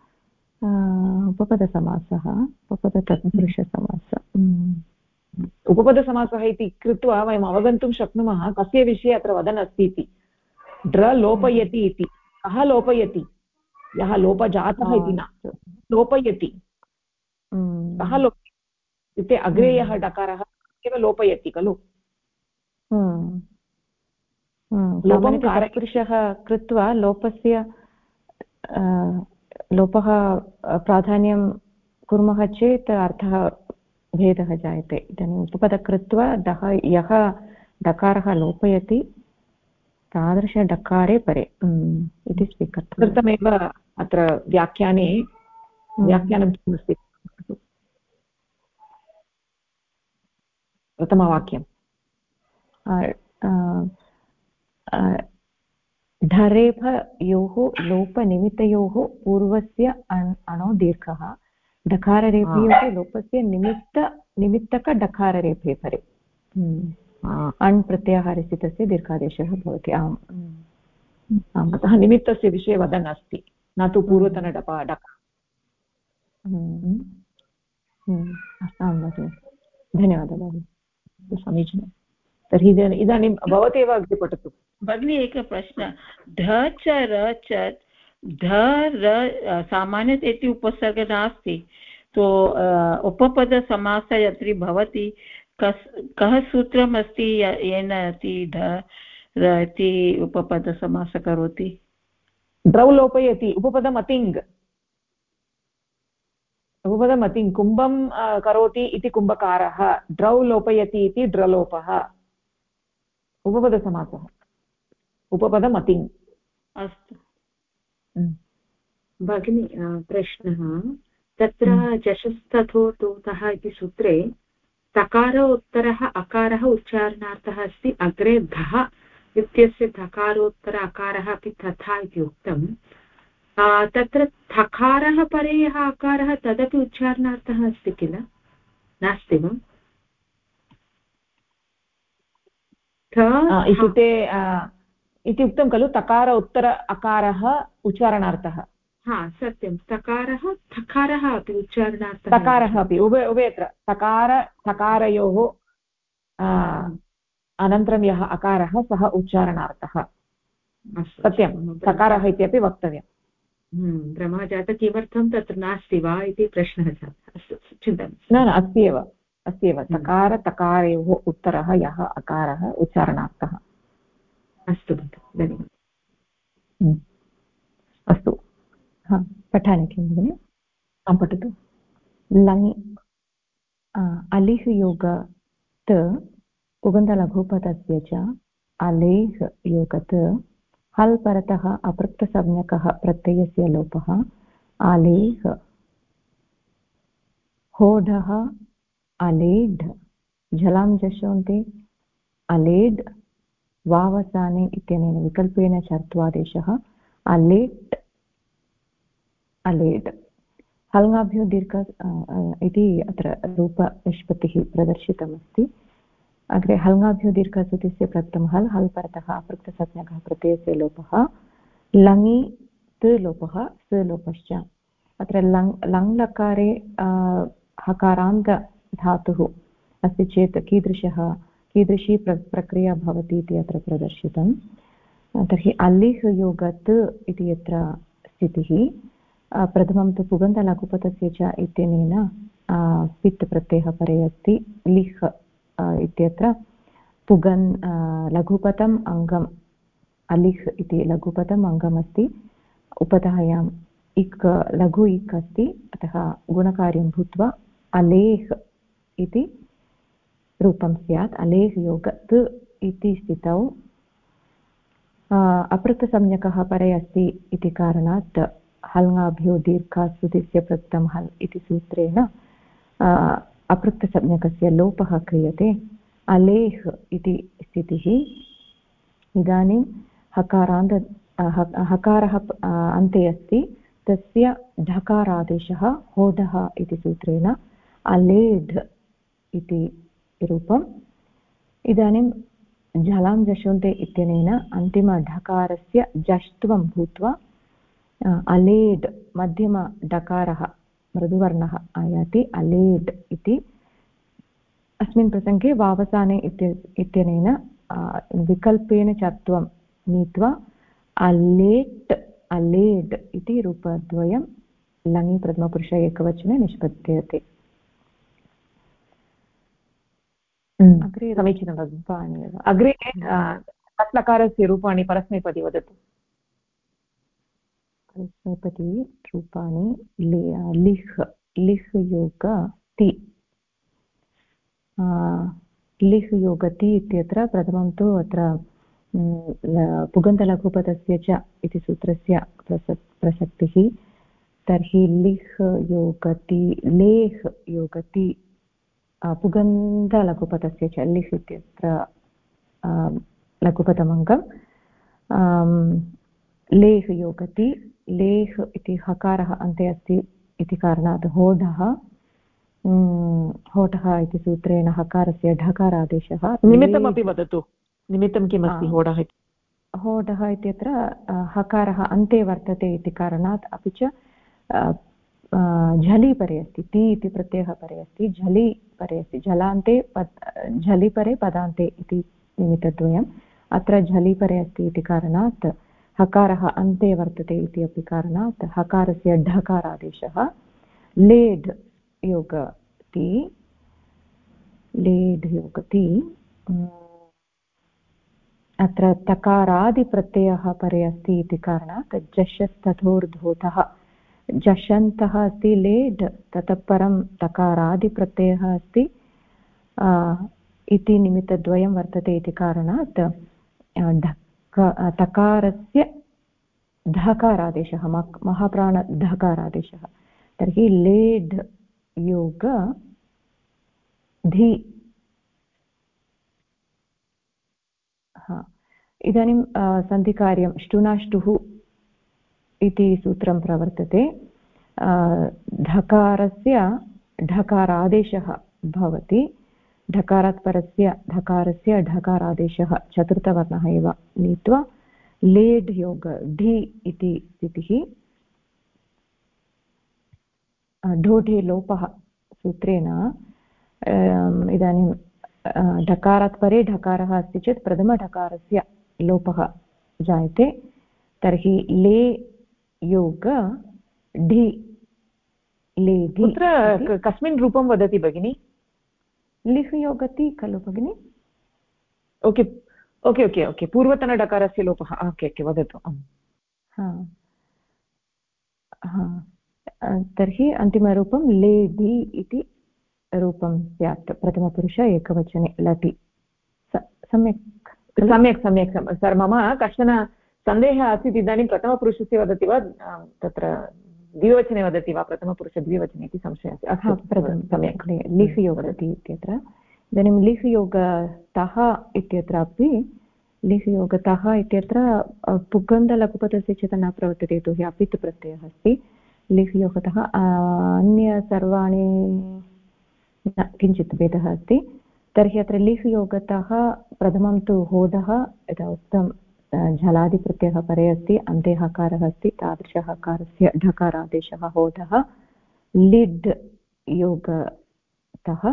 उपपदसमासः उपपदतत्पुरुषसमासः उपपदसमासः इति कृत्वा वयम् अवगन्तुं शक्नुमः कस्य विषये अत्र वदन् अस्ति इति। ड्र लोपयति इति कः लोपयति, यः लोपजातः इति न, लोपयति कः लोपयति इत्युक्ते अग्रे यः डकारः एव लोपयति खलु। लोपं तत्पुरुषः कृत्वा लोपः प्राधान्यं कुर्मः चेत् अर्थः भेदः जायते। इदानीम् उपपदं कृत्वा यः डकारः लोपयति तादृशडकारे परे इति स्वीकर्तव्यम्। तदर्थमेव अत्र व्याख्यानं किमस्ति प्रथमवाक्यं ढरेफयोः लोपनिमित्तयोः पूर्वस्य अणो दीर्घः डकाररेफयोः लोपस्य निमित्तकडकाररेफे परे अण् प्रत्याहारस्य तस्य दीर्घादेशः भवति। आम् अतः निमित्तस्य विषये वदन् अस्ति, न तु पूर्वतनडकार। आं भगिनि, धन्यवादः भगिनि, समीचीनं। तर्हि इदानीं भवतेव अग्रे पठतु भगिनी। एकः प्रश्नः, ध च र च ध र सामान्यतः इति उपसर्ग नास्ति, तो उपपदसमासः यत्र भवति कः सूत्रम् अस्ति येन ध र इति उपपदसमासः करोति? द्रौ लोपयति, उपपदम् अतिङ्, उपपदम् अतिङ्, कुम्भं करोति इति कुम्भकारः, द्रौ लोपयति इति ड्रलोपः, उपपदसमासः, उपपदम् अतिङ्। अस्तु भगिनी, प्रश्नः, तत्र जशस्तथोतोतः इति सूत्रे तकार उत्तरः अकारः उच्चारणार्थः अस्ति, अग्रे धः इत्यस्य धकारोत्तर अकारः अपि तथा इति उक्तं। तत्र थकारः परे यः अकारः तदपि उच्चारणार्थः अस्ति किल, नास्ति वा? इत्युक्ते इति उक्तं खलु, तकार उत्तर अकारः उच्चारणार्थः। हा सत्यं, तकारः थकारः अपि उच्चारणार्थः, तकारः अपि उभयत्र तकारयोः अनन्तरं यः अकारः सः उच्चारणार्थः। सत्यं, तकारः इत्यपि वक्तव्यम्। भ्रमः जातः, किमर्थं तत्र नास्ति वा इति प्रश्नः जातः। अस्तु, चिन्ता न अस्ति एव, तकारयोः उत्तरः यः अकारः उच्चारणार्थः। अस्तु धन्यवादः। अस्तु, पठामि किं भगिनि? पठतु। लङ् अलिः योगत् पुगन्धलघुपदस्य च अलेः योगत् हल् परतः अपृक्तसंज्ञकः प्रत्ययस्य लोपः आलेः, होढः अलेढ्, झलां जशोन्ते अलेड्, वावसाने इत्यनेन विकल्पेन चर्त्वादेशः अलेट् अलेड्। हल्ङ्गाभ्यो दीर्घ इति अत्र रूपनिष्पत्तिः प्रदर्शितमस्ति। अग्रे हल्ङ्गाभ्यो दीर्घसूत्रस्य प्रथमं हल्, हल् परतः अपृक्तसंज्ञकः प्रत्ययस्य लोपः, लङि त् लोपः स् लोपश्च। अत्र लङ्लकारे हकारान्त धातुः अस्ति चेत् कीदृशी प्रक्रिया भवति इति अत्र प्रदर्शितं। तर्हि अलिः योगत् इति यत्र स्थितिः, प्रथमं तु पुगन्तलघुपदस्य च इत्यनेन पित् प्रत्ययः परे अस्ति, लिह् इत्यत्र लघुपदम् अङ्गम्, अलिह् इति लघुपदम् अङ्गमस्ति, उपधायाम् इक् लघु इक् अस्ति, अतः गुणकार्यं भूत्वा अलेह् इति रूपं स्यात्। अलेह् योगत् इति स्थितौ अपृक्तसंज्ञकः परे अस्ति इति कारणात् हल्ङ्गाभ्यो दीर्घास्तुतिस्य प्रत्यं हल् इति सूत्रेण अपृक्तसंज्ञकस्य लोपः क्रियते। अलेह् इति स्थितिः, इदानीं हकारः अन्ते अस्ति, तस्य ढकारादेशः होढः इति सूत्रेण अलेढ् इति रूपम्। इदानीं झलां जशोन्ते इत्यनेन अन्तिमढकारस्य जष्ट्वं भूत्वा अलेड् मध्यमडकारः मृदुवर्णः आयाति अलेड् इति अस्मिन् प्रसङ्गे वावसाने इत्यनेन विकल्पेन चत्वं नीत्वा अलेट् अलेड् इति रूपद्वयं लङि प्रथमपुरुष एकवचने निष्पद्यते। अग्रे समीचीनं भगिनि। अग्रे तत्लकारस्य रूपाणि परस्मैपदी वदतु। परस्मैपदी रूपाणि लिह् लिह् योग ति लिह् योगति इत्यत्र प्रथमं तु अत्र पुगन्तलघुपदस्य च इति सूत्रस्य प्रसक्तिः। तर्हि लिह् योगति लेह् योगति पुगन्तलघुपदस्य च लिह् इत्यत्र लघुपदमङ्गं लेह् योगति लेह् इति हकारः अन्ते अस्ति इति कारणात् होढः होठः इति सूत्रेण हकारस्य ढकारादेशः। निमित्तमपि वदतु, निमित्तं किमस्ति होढः? होढः इत्यत्र हकारः अन्ते वर्तते इति कारणात्, अपि च झलि परे अस्ति, ति इति प्रत्ययः परे अस्ति, झलि परे अस्ति, झलान्ते झलि परे पदान्ते इति निमित्तद्वयम्। अत्र झलि परे अस्ति इति कारणात् हकारः अन्ते वर्तते इति अपि कारणात् हकारस्य ढकारादेशः। लेढ् योगति लेढ् योगति अत्र तकारादिप्रत्ययः परे अस्ति इति कारणात् जश्यस्तथोर्धोतः जषन्तः अस्ति लेढ्, ततः परं तकारादिप्रत्ययः अस्ति इति निमित्तद्वयं वर्तते इति कारणात् तकारस्य धकारादेशः महाप्राणधकारादेशः। तर्हि लेढ् योग धि। इदानीं सन्धिकार्यं ष्टुनाष्टुः इति सूत्रं प्रवर्तते। धकारस्य ढकारादेशः भवति, ढकारात् परस्य ढकारस्य ढकारादेशः चतुर्थवर्णः एव नीत्वा लेढ् योग ढि इति स्थितिः। ढोढे लोपः सूत्रेण इदानीं ढकारात् परे ढकारः अस्ति चेत् प्रथमढकारस्य लोपः जायते। तर्हि ले योग ढि लेधि। कुत्र कस्मिन् रूपं वदति भगिनि? लिह् योगति खलु भगिनि? ओके ओके ओके ओके, पूर्वतनढकारस्य लोपः। ओके ओके, वदतु। तर्हि अन्तिमरूपं लेधि इति रूपं स्यात् प्रथमपुरुष एकवचने लटि। सम्यक् सम्यक् सम्यक् सर्, मम कश्चन सन्देहः आसीत्। इदानीं प्रथमपुरुषस्य वदति वा तत्र द्विवचने वदति वा प्रथमपुरुष द्विवचने इति संशयः अस्ति। सम्यक् लिह् योगति इत्यत्र इदानीं लिह् योगतः इत्यत्रापि लिह् योगतः इत्यत्र पुगन्तलघुपदस्य च न प्रवर्तते, यतोहि अपित् प्रत्ययः अस्ति। लिह् योगतः अन्य सर्वाणि किञ्चित् भेदः अस्ति। तर्हि अत्र लिह् योगतः प्रथमं तु होढः, यथा उक्तं झलादिप्रत्ययः परे अस्ति, अन्ते हकारः अस्ति, तादृशहकारस्य ढकारादेशः होढः। लिड् योगतः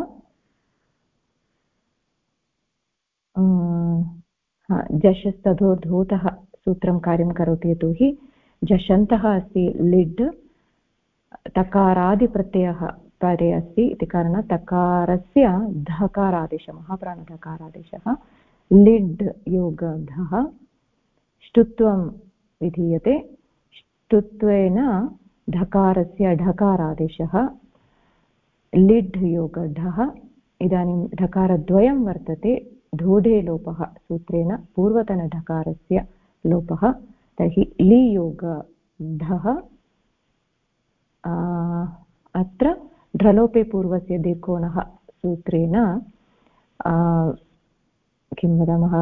जशस्तधोर्धूतः सूत्रं कार्यं करोति, यतोहि जषन्तः अस्ति लिड्, तकारादिप्रत्ययः परे अस्ति इति कारणात् तकारस्य धकारादेशः महाप्राणधकारादेशः लिड् योगधः। ष्टुत्वं विधीयते, ष्टुत्वेन ढकारस्य ढकारादेशः लिड् योगढः। इदानीं ढकारद्वयं वर्तते, ढोढे लोपः सूत्रेण पूर्वतनढकारस्य लोपः। तर्हि लि योगढः। अत्र ढ्रलोपे पूर्वस्य दीर्घोणः सूत्रेण किं वदामः,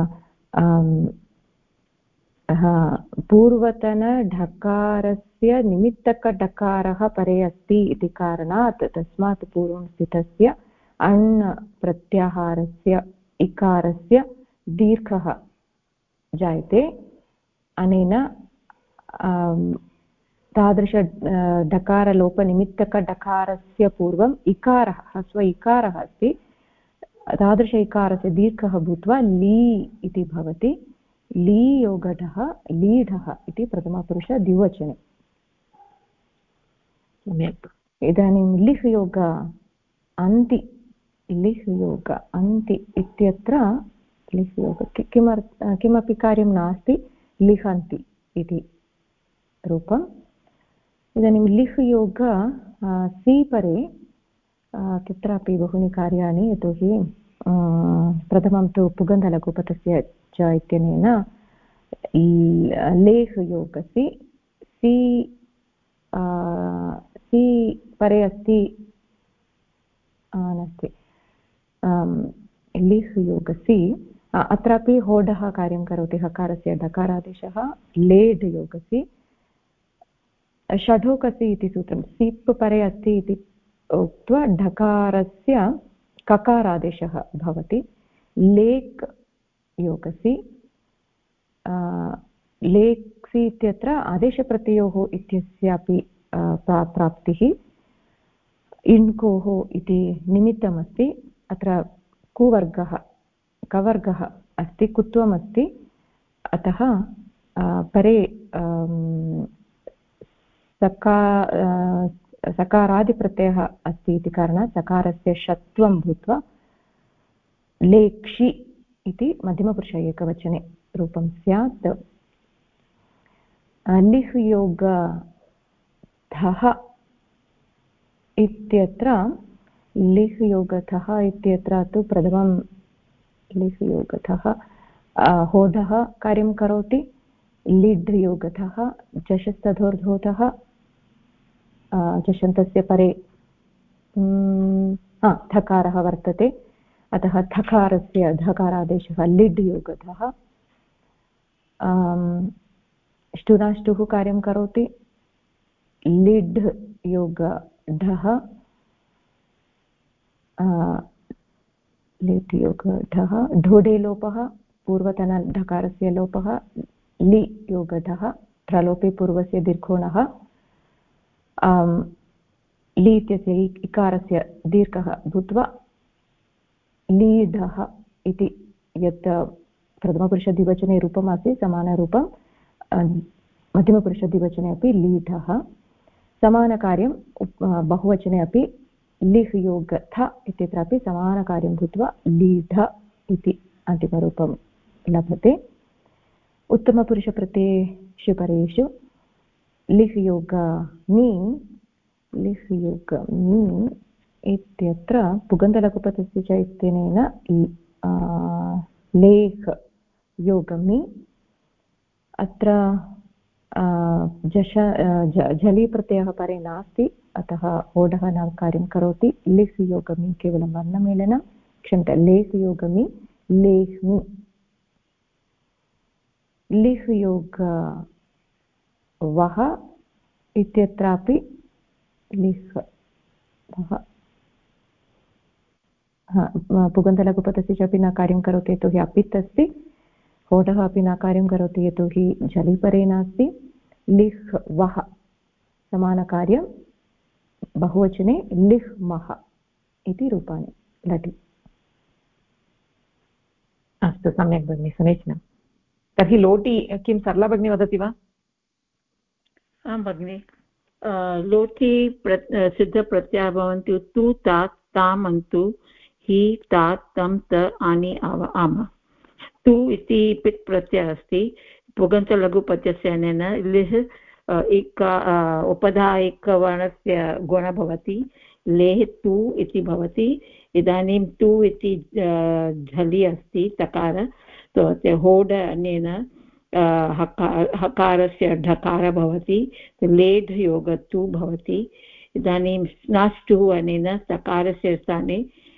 पूर्वतनढकारस्य निमित्तकढकारः परे अस्ति इति कारणात् तस्मात् पूर्वं स्थितस्य अण् प्रत्याहारस्य इकारस्य दीर्घः जायते। अनेन तादृश डकारलोपनिमित्तकडकारस्य पूर्वम् इकारः ह्रस्व इकारः अस्ति तादृश इकारस्य दीर्घः भूत्वा ली इति भवति ली योगढः लीढः इति प्रथमपुरुष द्विवचने सम्यक् इदानीं लिह् योग अन्ति लिह् योग अन्ति इत्यत्र लिह् योग किमपि कार्यं नास्ति लिहन्ति इति रूपम् इदानीं लिह् योग सी परे तत्रापि बहूनि कार्याणि यतोहि प्रथमं तु पुगन्धलघुपथस्य च इत्यनेन लेह् योगसि सी सी परे अस्ति नास्ति लिह् योगसि अत्रापि होडः कार्यं करोति हकारस्य ढकारादेशः लेढ् योगसि षढोकसि इति सूत्रं सीप् परे अस्ति इति उक्त्वा ढकारस्य ककारादेशः भवति लेक् योगसि लेक्सि इत्यत्र आदेशप्रत्ययोः इत्यस्यापि प्राप्तिः इण्कोः इति निमित्तमस्ति अत्र कुवर्गः कवर्गः अस्ति कुत्वमस्ति अतः परे सकारादिप्रत्ययः अस्ति इति कारणात् सकारस्य षत्वं भूत्वा लेक्षि इति मध्यमपुरुष एकवचने रूपं स्यात् लिह् योगधः इत्यत्र लिह् योगधः इत्यत्र तु प्रथमं लिह् योगधः होधः कार्यं करोति लिड् योगधः जशस्तधोर्धोतः जषन्तस्य परे थकारः वर्तते अतः थकारस्य धकारादेशः लिड् योगधः ष्टुनाष्टुः कार्यं करोति लिड् योगढः लिट् योगढः ढोडे लोपः पूर्वतनढकारस्य लोपः लि योगढः प्रलोपे पूर्वस्य दीर्घोणः लि इत्यस्य इकारस्य दीर्घः भूत्वा लीढः इति यत् प्रथमपुरुषद्विवचने रूपमासीत् समानरूपं मध्यमपुरुषद्विवचने अपि लीढः समानकार्यं बहुवचने अपि लिह् योगथ इत्यत्रापि समानकार्यं भूत्वा लीढ इति अन्तिमरूपं लभते उत्तमपुरुषप्रत्ययेषु परेषु लिह् योगमी इत्यत्र पुगन्धलघुपथस्य च इत्यनेन लेह् योगमी अत्र झलि प्रत्ययः परे नास्ति अतः होडः न कार्यं करोति लिह् योगमी केवलं वर्णमेलनं क्षम्यतां लेह् योगमी लेह्मि लिह् योग वः इत्यत्रापि लिह् वः पुगन्धलघुपथस्य च अपि न कार्यं करोति यतोहि अपित् अस्ति होडः अपि न कार्यं करोति यतोहि झलिपरे नास्ति लिह् वः समानकार्यं बहुवचने लिह्मः इति रूपाणि लटि अस्तु सम्यक् भगिनि समीचीनं तर्हि लोटि किं सरला भगिनी वदति वा आं भगिनि लोटि सिद्धप्रत्ययाः भवन्ति तु तात् ताम् अन्तु हि तात् तं त आनि आव आम तु इति पित् प्रत्ययः अस्ति पुगन्तलघुपथ्यस्य अनेन लिह् उपधा एकवर्णस्य गुणः भवति लेह् तु इति भवति इदानीं तु इति झलि अस्ति तकार होड अनेन हकारस्य ढकारः भवति लेढ् योग तु भवति इदानीं स्नाष्टुः अनेन सकारस्य स्थाने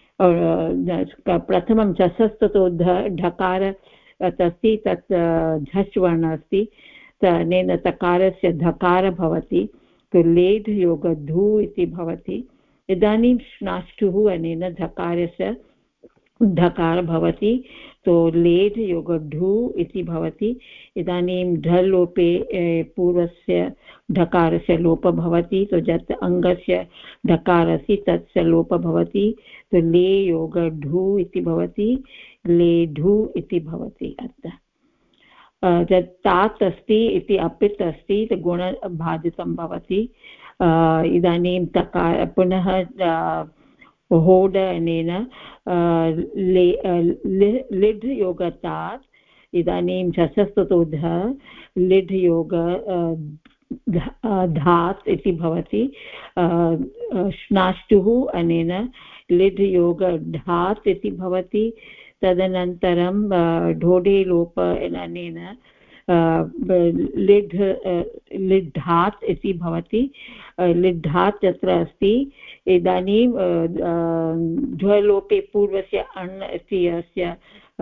प्रथमं झसस्ततो ढकार अस्ति तत् झस् वर्णः अस्ति अनेन तकारस्य धकारः भवति लेढ् योग धू इति भवति इदानीं स्नाष्टुः अनेन धकारस्य धकारः भवति तो लेढ् योग ढु इति भवति। इदानीं ढल् लोपे पूर्वस्य ढकारस्य लोपः भवति, तो यत् अङ्गस्य ढकार अस्ति तस्य लोपः भवति, तो ले योग ढु इति भवति, लेढु इति भवति। अतः यत् तात् अस्ति इति अपित् अस्ति तो गुणबाधितं भवति। इदानीं तकार पुनः होड अनेन लिढ् योगतात्, इदानीं झसस्ततो ध लिढ् योग धात् इति भवति। श्नाष्टुः अनेन लिढ् योग धात् इति भवति। तदनन्तरं ढोडे लोप अनेन लिढ्धात् इति भवति। लिढ्धात् यत्र अस्ति, इदानीं ध्वलोपे पूर्वस्य अण् इति अस्य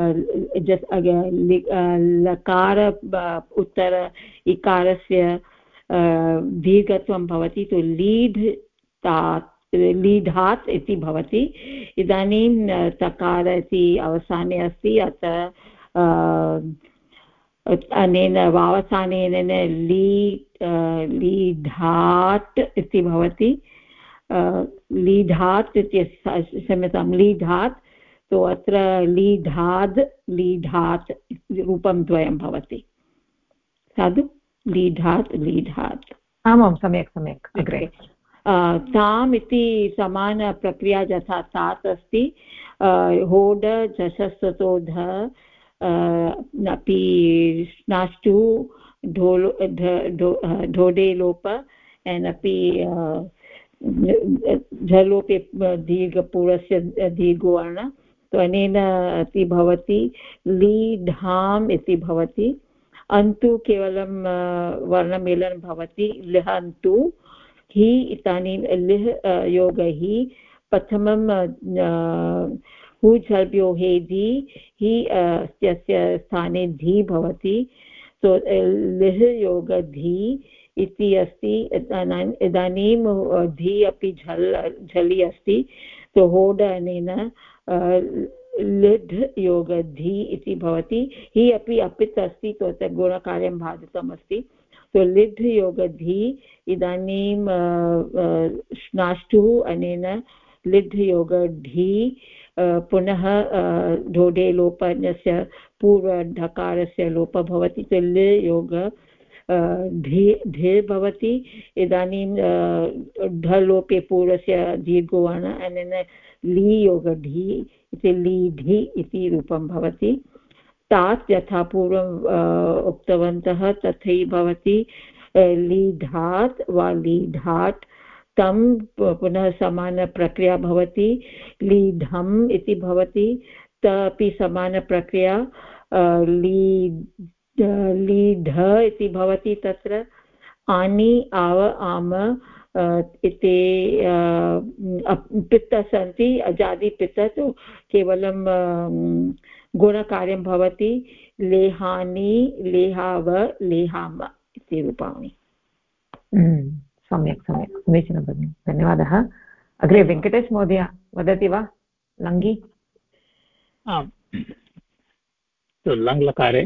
लकार उत्तर इकारस्य दीर्घत्वं भवति, तो लीढात् इति भवति। इदानीं तकार इति अवसाने अस्ति, अतः अनेन वावसानेन लीढात् इति भवति। लीढात् इति क्षम्यतां लीढात्, तो अत्र लीढाद् लीढात् रूपं द्वयं भवति। साधु लीढात् लीढात्। आमां सम्यक् सम्यक्। अग्रे ताम् इति समानप्रक्रिया यथा तात् अस्ति, होड झषस्ततो ध अपि श्नाष्टु ढोडे लोप अपि झलोपे दीर्घपूर्वस्य दीर्घवर्ण, तो अनेन अपि भवति लीढाम् इति भवति। अन्तु केवलं वर्णमेलनं भवति, लिहन्तु हि इदानीं लिह् योग हि प्रथमं हु झल्प्यो हे धी हि इत्यस्य स्थाने धी भवति, तो लिह् योग धी इति अस्ति। इदानीं धी अपि झलि अस्ति, तो होड अनेन लिढ् योग धी इति भवति। हि अपि अपित् अस्ति, तो तत् गुणकार्यं बाधितम् अस्ति, तो लिढ् योग धी। इदानीं श्नाष्टुः अनेन लिढ् योग ढी, पुनः ढोडे लोपस्य पूर्वढकारस्य लोपः भवति, तो लि योग ढे भवति। इदानीं ढलोपे पूर्वस्य दीर्घवर्ण अनेन ली योग ढी इति लीढि इति रूपं भवति। तात् यथा पूर्वम् उक्तवन्तः तथैव भवति। लीढात् वा लीढाट् तं पुनः समानप्रक्रिया भवति। लीढम् इति भवति, तपि समानप्रक्रिया। लीढ इति भवति। तत्र आनि आव आम इति पित्त सन्ति, अजादि पित्त, तो केवलं गुणकार्यं भवति। लेहानि लेहाव लेहाम इति रूपाणि। सम्यक् सम्यक्, समीचीनं भगिनि, धन्यवादः। अग्रे वेङ्कटेश महोदय वदति वा? लङ्गि। आम्, लङ् लकारे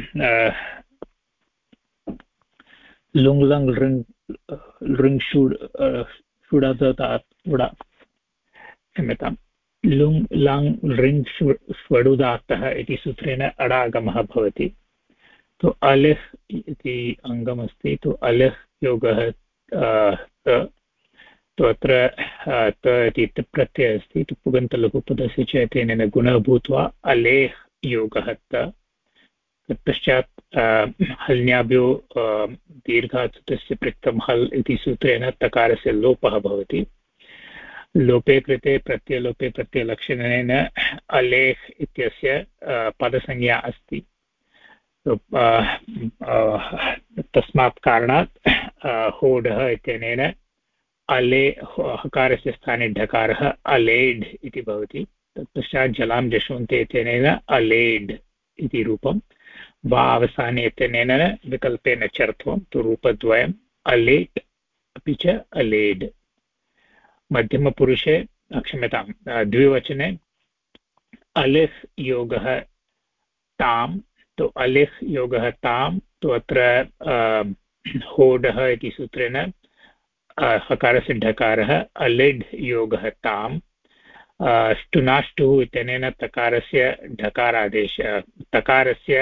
लुङ् लङ् लृङ् क्षम्यतां लुङ् लाङ् लृङ् ष्वडुदात्तः इति सूत्रेण अडागमः भवति। तो अलिह् इति अङ्गमस्ति, तो अलिह् योगः तो अत्र त इति प्रत्ययः अस्ति, तो पुगन्तलघुपदस्य च तेन गुणः भूत्वा अलेह् योगः तत्पश्चात् हल्न्याभ्यो दीर्घात् तस्य पृक्तं हल् इति सूत्रेण तकारस्य लोपः भवति। लोपे कृते प्रत्ययलोपे प्रत्ययलक्षणेन अलेह् इत्यस्य पदसंज्ञा अस्ति। तस्मात् कारणात् होडः इत्यनेन अले हकारस्य स्थाने ढकारः अलेड् इति भवति। तत्पश्चात् जलां जशोन्ते इत्यनेन अलेड् इति रूपं, वा अवसाने इत्यनेन विकल्पेन चर्त्वं, तु रूपद्वयम् अलेट् अपि च अलेड्। मध्यमपुरुषे क्षम्यतां द्विवचने अलिह् योगः तां तो अलिह् योगः तां तो अत्र होडः इति सूत्रेण हकारस्य ढकारः अलिड् योगः तां ष्टुनाष्टुः इत्यनेन तकारस्य ढकारादेश तकारस्य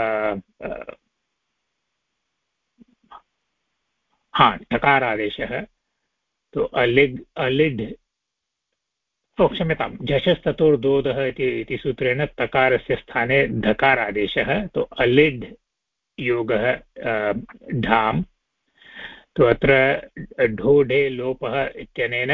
ढकारादेशः तो अलिड् क्षम्यतां झषस्ततोर्दोदः इति सूत्रेण तकारस्य स्थाने धकारादेशः तो अलिड् योगः ढाम् तो अत्र ढोढे लोपः इत्यनेन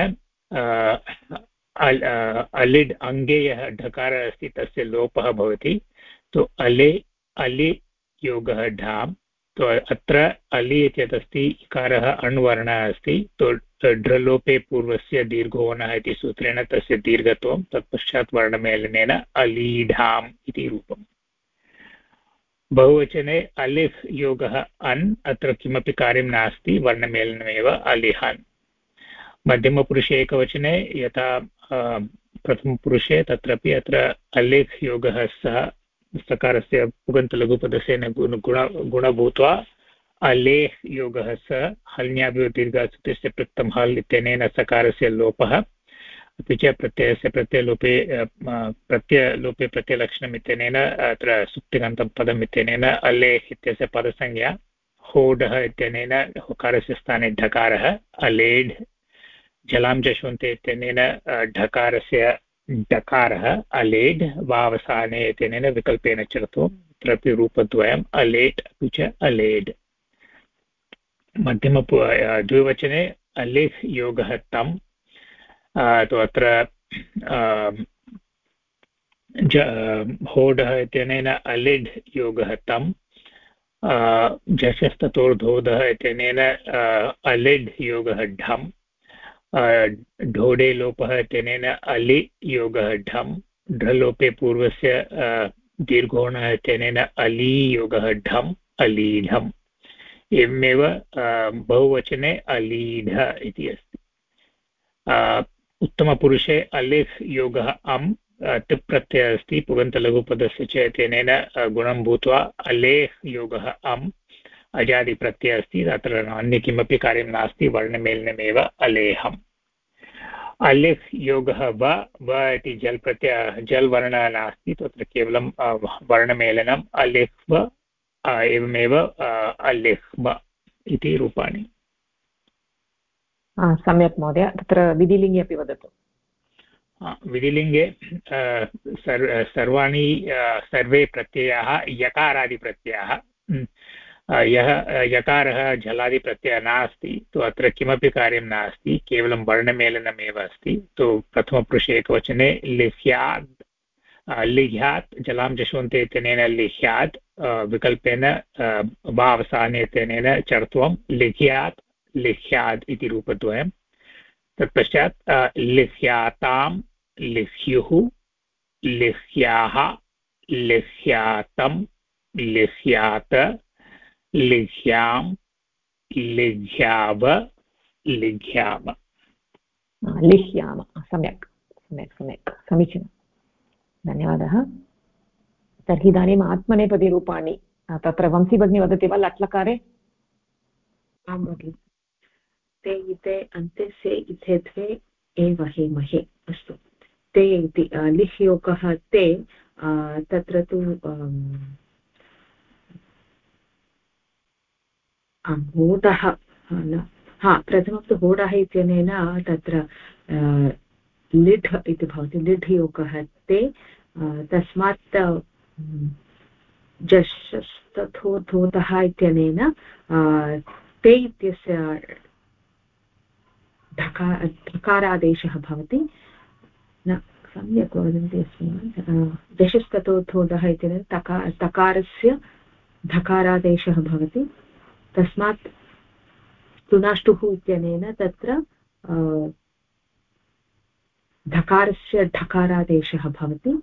अलिड् अङ्गे यः ढकारः अस्ति तस्य लोपः भवति तो अलि योगः ढाम् तो अत्र अलि इत्यत् अस्ति इकारः अण्वर्णः अस्ति तो ढ्रलोपे पूर्वस्य दीर्घोणः इति सूत्रेण तस्य दीर्घत्वं तत्पश्चात् वर्णमेलनेन अलीढाम् इति रूपम् बहुवचने अलिह् योगः अन् अत्र किमपि कार्यं नास्ति वर्णमेलनमेव अलिहन् मध्यमपुरुषे एकवचने यथा प्रथमपुरुषे तत्रापि अत्र अलिह् योगः सः सकारस्य पुगन्तलघुपदस्य गुण भूत्वा अलेह् योगः स हल्न्याभ्यो दीर्घास्तुतिस्य पृक्तं हल् इत्यनेन सकारस्य लोपः अपि च प्रत्ययस्य प्रत्ययलोपे प्रत्ययलक्षणम् इत्यनेन अत्र सुप्तिगन्तं पदम् इत्यनेन अलेह् इत्यस्य पदसंज्ञा होडः इत्यनेन हकारस्य स्थाने ढकारः अलेढ् जलां जश्वन्ते इत्यनेन ढकारस्य डकारः अलेड् वावसाने इत्यनेन विकल्पेन चरतो तत्रापि रूपद्वयम् अलेट् अपि च अलेड् मध्यम द्विवचने अलिह् योगः तं तो अत्र होडः इत्यनेन अलिड् योगः तं झषस्ततोर्धोधः इत्यनेन अलिड् योगः ढम् ढोडे लोपः इत्यनेन अलि योगः ढम् ढ्रलोपे पूर्वस्य दीर्घोणः इत्यनेन अली योगः ढम् अलीढम् एवमेव बहुवचने अलीढ इति अस्ति उत्तमपुरुषे अलिह् योगः अम् तिप् प्रत्ययः अस्ति पुगन्तलघुपदस्य च इत्यनेन गुणं भूत्वा अलेह् योगः अम् अजादिप्रत्ययः अस्ति तत्र अन्य किमपि कार्यं नास्ति वर्णमेलनमेव अलेहम् अलिह् योगः व इति जल् प्रत्ययः जल् वर्णः नास्ति तत्र केवलं वर्णमेलनम् अलिह् एवमेव अलिह् इति रूपाणि सम्यक् महोदय तत्र विधिलिङ्गे अपि वदतु विधिलिङ्गे सर्वे प्रत्ययाः यकारादिप्रत्ययाः यः यकारः झलादिप्रत्ययः नास्ति तो अत्र किमपि कार्यं नास्ति केवलं वर्णमेलनमेव अस्ति तो प्रथमपुरुषे एकवचने लिह्यात् जलां जश्वन्ते इत्यनेन लिह्यात् विकल्पेन वावसाने इत्यनेन चर्त्वं लिह्यात् लिह्याद् इति रूपद्वयं तत्पश्चात् लिह्यातां लिह्युः लिह्याः लिह्यातं लिह्यात लिह्यां लिह्याव लिह्याम लिह्याम सम्यक् सम्यक् सम्यक् समीचीनं धन्यवादः तर्हि इदानीम् आत्मनेपदीरूपाणि तत्र वंशी भगिनी वदति वा लट्लकारे आं भगिनि ते इते अन्ते से इथे द्वे एव हेमहे अस्तु ते इति लिह् योगः ते तत्र तु होडः प्रथमं तु होडः इत्यनेन तत्र लिढ् इति भवति लिढ् योगः ते तस्मात् जश्स्तथोधोतः इत्यनेन ते इत्यस्य ढकारादेशः भवति न सम्यक् वदन्ति अस्मि जश्स्तथोधोतः इत्यनेन तकारस्य ढकारादेशः भवति तस्मात् तुनाष्टुः इत्यनेन तत्र ढकारस्य ढकारादेशः भवति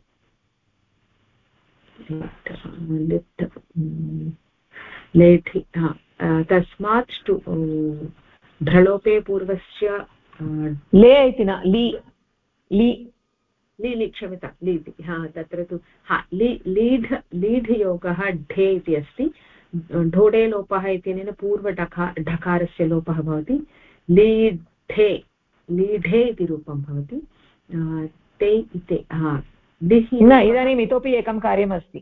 लेठि तस्मात् ढ्रलोपे पूर्वस्य ले इति न लि लि क्षम्यतां लीड् तत्र तु लीढ योगः ढे इति अस्ति ढोडे लोपः इत्यनेन ढकारस्य लोपः भवति लीढे इति रूपं भवति ते इते न इदानीम् इतोपि एकं कार्यमस्ति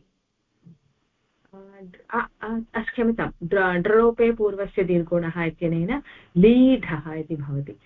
क्षम्यतां ड्रलोपे पूर्वस्य दीर्घोणः इत्यनेन लीढः इति भवति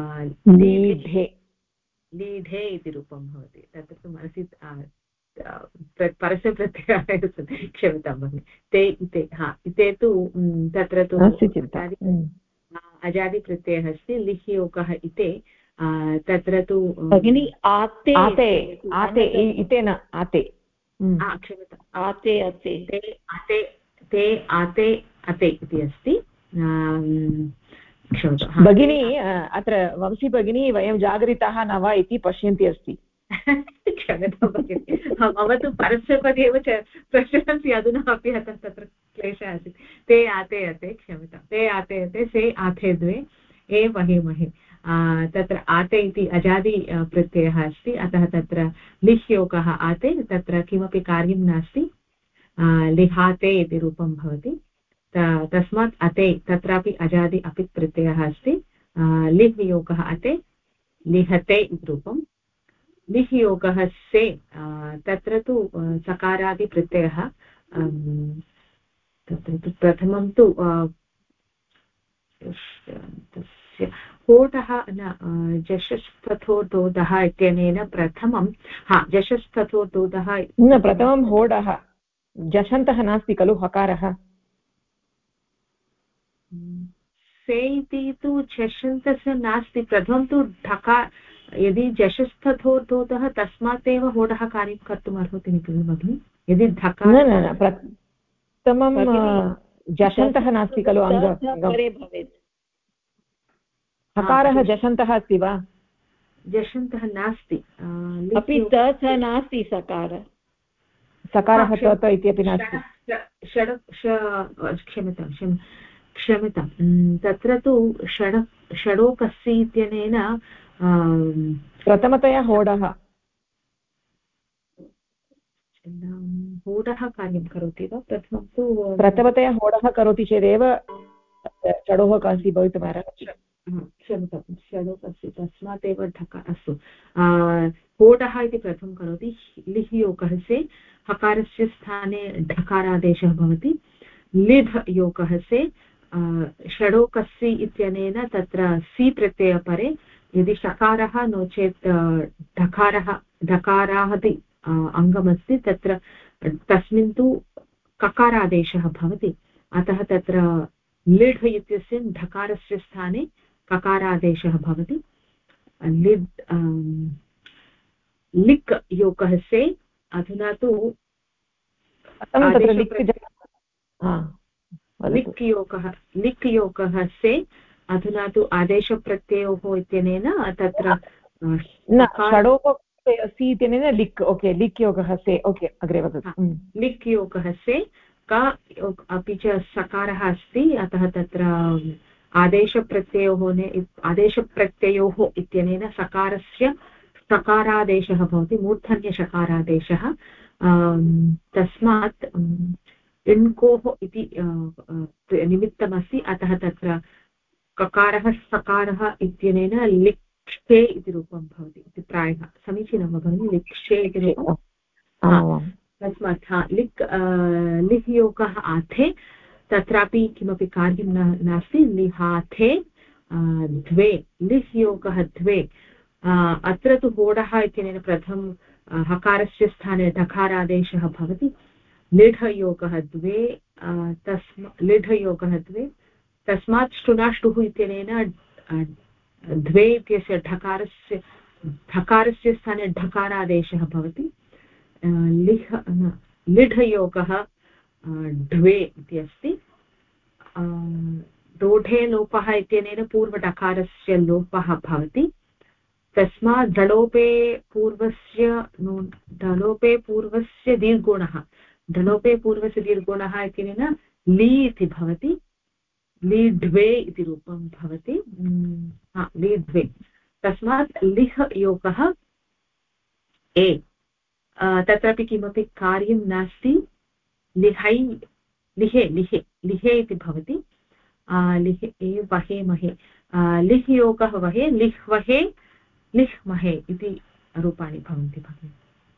लीढे इति रूपं भवति तत्र तु मनसि परस्यप्रत्ययाः सन्ति क्षम्यतां भगिनि ते इते इते तु तत्र तु अजादिप्रत्ययः अस्ति लिह् योगः इते तत्र तु भगिनि आते आते इते न आते क्षम्यताम् आते अते ते आते अते इति अस्ति क्षम्यतां भगिनी अत्र वंशी भगिनी वयं जागरिताः न वा इति पश्यन्ती अस्ति क्षम्यतां भगिनि मम तु परस्परपदे एव प्रश्नमस्ति अधुना अपि अतः तत्र क्लेशः आसीत् ते आते अते क्षम्यतां ते आते अते से आते द्वे ए महे महे तत्र आते इति अजादि प्रत्ययः अस्ति अतः तत्र लिह् योगः आते तत्र किमपि कार्यं नास्ति लिहाते इति रूपं भवति तस्मात् अते तत्रापि अजादि अपि प्रत्ययः अस्ति लिह् योगः अते लिहते इति रूपं लिह् योगः से तत्र तु सकारादिप्रत्ययः तत्र तु प्रथमं तु तस्य होठः न जशस्तथोर्दोदः इत्यनेन प्रथमं जशस्तथोर्दोदः न प्रथमं होडः जषन्तः नास्ति खलु हकारः से इति तु झषन्तस्य नास्ति प्रथमं तु ढकार यदि जशस्तथोर्दोदः तस्मात् एव होडः कार्यं कर्तुम् अर्हति खलु भगिनि यदि धकार न प्रथमं जषन्तः नास्ति खलु भवेत् हकारः जषन्तः अस्ति वा जषन्तः नास्ति अपि त नास्ति सकारः त इत्यपि नास्ति क्षम्यतां तत्र तु षडोकस्य इत्यनेन प्रथमतया होडः कार्यं करोति वा प्रथमतया होडः करोति चेदेव षडोः कास्ति भवितुमर्हति क्षम्यतां षडोकस्य तस्मात् एव अस्तु होडः इति प्रथमं करोति लिह् योगः से हकारस्य स्थाने ढकारादेशः भवति लिढ योगः से षडोकस्य इत्यनेन तत्र सि प्रत्ययपरे यदि षकारः नो चेत् ढकारादि अङ्गमस्ति तत्र तस्मिन् तु ककारादेशः भवति अतः तत्र लिढ इत्यस्य ढकारस्य स्थाने ककारादेशः भवति लिक् योगः से अधुना तु लिक् योगः से अधुना तु आदेशप्रत्ययोः इत्यनेन तत्र सि इत्यनेन लिक् ओके लिक् योगः से ओके अग्रे वदतु लिक् योगः से का अपि च सकारः अस्ति अतः तत्र आदेशप्रत्ययोः इत्यनेन सकारस्य सकारादेशः भवति मूर्धन्यषकारादेशः तस्मात् इण्कोः इति निमित्तमस्ति अतः तत्र ककारः सकारः इत्यनेन लिक्षे इति रूपं भवति इति प्रायः समीचीनं वा भगिनि लिक्षे इति रूपं तस्मात् लिह् योगः आथे तत्रापि किमपि कार्यं नास्ति लिहाथे द्वे लिह् योगः द्वे अत्र तु होडः इत्यनेन प्रथमं हकारस्य स्थाने ढकारादेशः भवति लिढ योगः द्वे लिढ योगः द्वे तस्मात् ष्टुनाष्टुः इत्यनेन द्वे इत्यस्य ढकारस्य स्थाने ढकारादेशः भवति लिढ योगः द्वे इति अस्ति दोढे लोपः इत्यनेन पूर्वडकारस्य लोपः भवति तस्मात् ढलोपे पूर्वस्य दीर्घोणः इत्यनेन ली इति भवति लीढ्वे इति रूपं भवति लीढ्वे तस्मात् लिह् योगः ए तत्रापि किमपि कार्यं नास्ति लिहै लिहे लिहे लिहे इति भवति लिहे ए वहे महे लिह् योगः वहे लिह् वहे लिह् महे इति रूपाणि भवन्ति भगिनि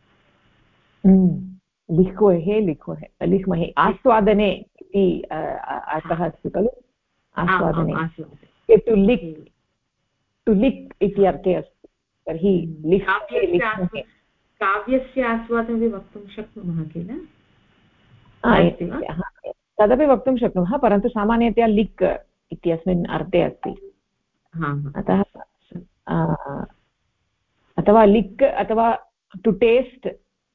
लिह्वहे लिह्वहे लिह्महे आस्वादने इति अर्थः अस्ति खलु आस्वादने टु लिक् टु लिक् इति अर्थे अस्ति तर्हि काव्यस्य आस्वादनमपि वक्तुं शक्नुमः किल तदपि वक्तुं शक्नुमः परन्तु सामान्यतया लिक् इत्यस्मिन् अर्थे अस्ति अतः अथवा लिक् अथवा टु टेस्ट्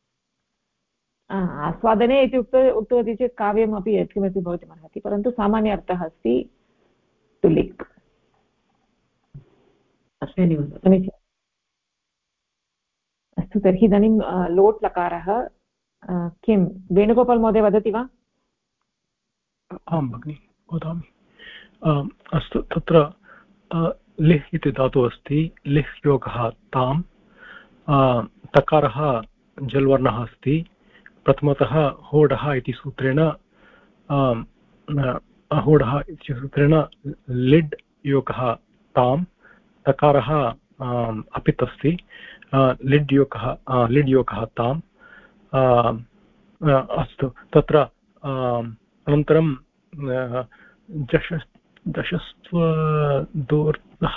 आस्वादने इति उक्तवती चेत् काव्यमपि यत्किमपि भवितुमर्हति परन्तु सामान्य अर्थः अस्ति टु लिक् समीचीनम् अस्तु तर्हि इदानीं लोट् लकारः किं वेणुगोपाल् महोदय वदति वा आं भगिनि वदामि अस्तु तत्र लिह् इति धातुः अस्ति लिह् योगः तां तकारः जल्वर्णः अस्ति प्रथमतः होडः इति सूत्रेण होडः इति सूत्रेण लिड् योगः तां तकारः अपित् अस्ति लिड् योगः ताम् अस्तु तत्र अनन्तरं दशस्त्वदोर्धः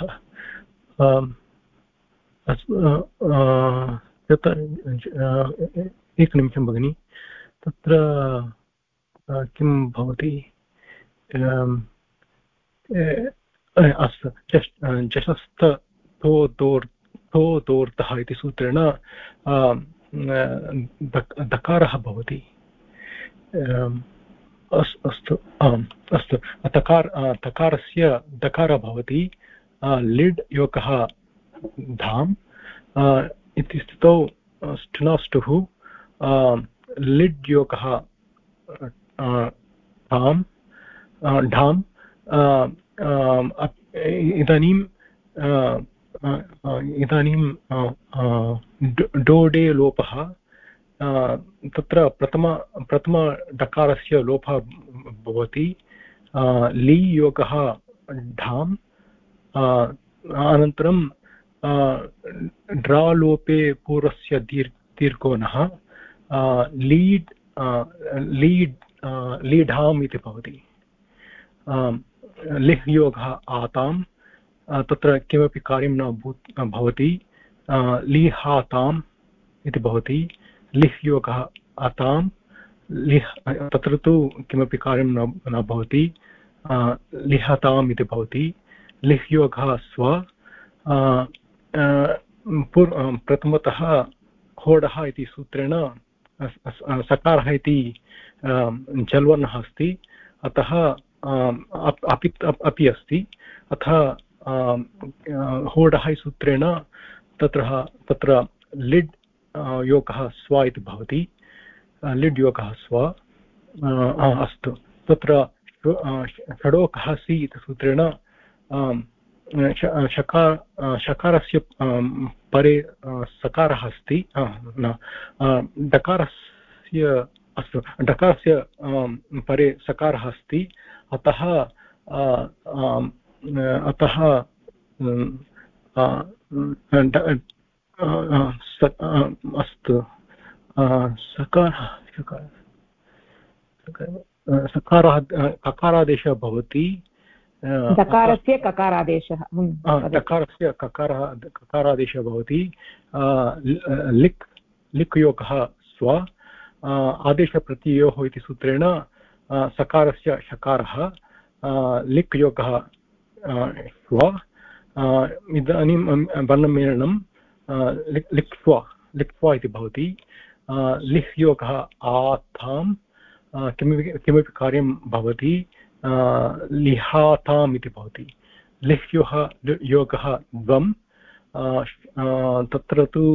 एकनिमिषं भगिनि तत्र किं भवति अस्तु जशस्तोदोर्धः इति सूत्रेण दकारः भवति अस्तु आम् अस्तु तकारस्य दकारः भवति लिड् योगः धाम् इति स्थितौ स्टुनाष्टुः लिड् योगः धाम् ढाम् इदानीं डोडे लोपः तत्र प्रथमडकारस्य लोपः भवति ली योगः ढाम् अनन्तरं ड्रालोपे पूर्वस्य दीर्घोणः लीढाम् इति भवति लिह् योगः आतां तत्र किमपि कार्यं न भवति लिहाताम् इति भवति लिह् योगः अतां लिह् तत्र तु किमपि कार्यं न भवति लिहताम् इति भवति लिह् योगः स्व प्रथमतः होडः इति सूत्रेण सकारः इति जल्वर्णः अस्ति अतः अपि अस्ति अतः होडः सूत्रेण तत्र लिड् योगः स्व इति भवति लिड् योगः स्व अस्तु तत्र षडोकः सि इति सूत्रेण शकारस्य परे सकारः अस्ति डकारस्य अस्तु डकारस्य परे सकारः अस्ति अतः अस्तु सकारः ककारादेशः भवति दकारस्य ककारादेशः दकारस्य ककारादेशः भवति लिक् योगः स्व आदेशप्रत्ययोः इति सूत्रेण सकारस्य शकारः लिक् योगः स्व इदानीं वर्णमेलनं लिक्त्वा इति भवति लिह् योगः आतां किमपि कार्यं भवति लिहाताम् इति भवति लिह् योगः द्वम् तत्र तु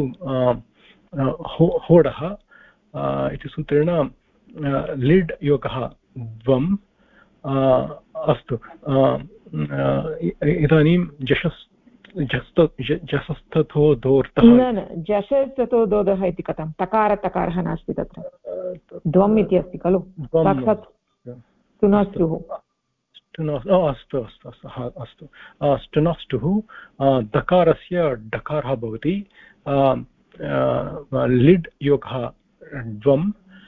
होडः इति सूत्रेण लिड् योगः द्वम् अस्तु इदानीं जसस्तथो दोर्थः न जषस्ततो दोधः इति कथं तकारः नास्ति तत्र द्वम् इति अस्ति खलु साक्षात् स्तुनस्तुः अस्तु अस्तु अस्तु अस्तु स्तुनस्तुः दकारस्य डकारः भवति लिड् योगः द्वम्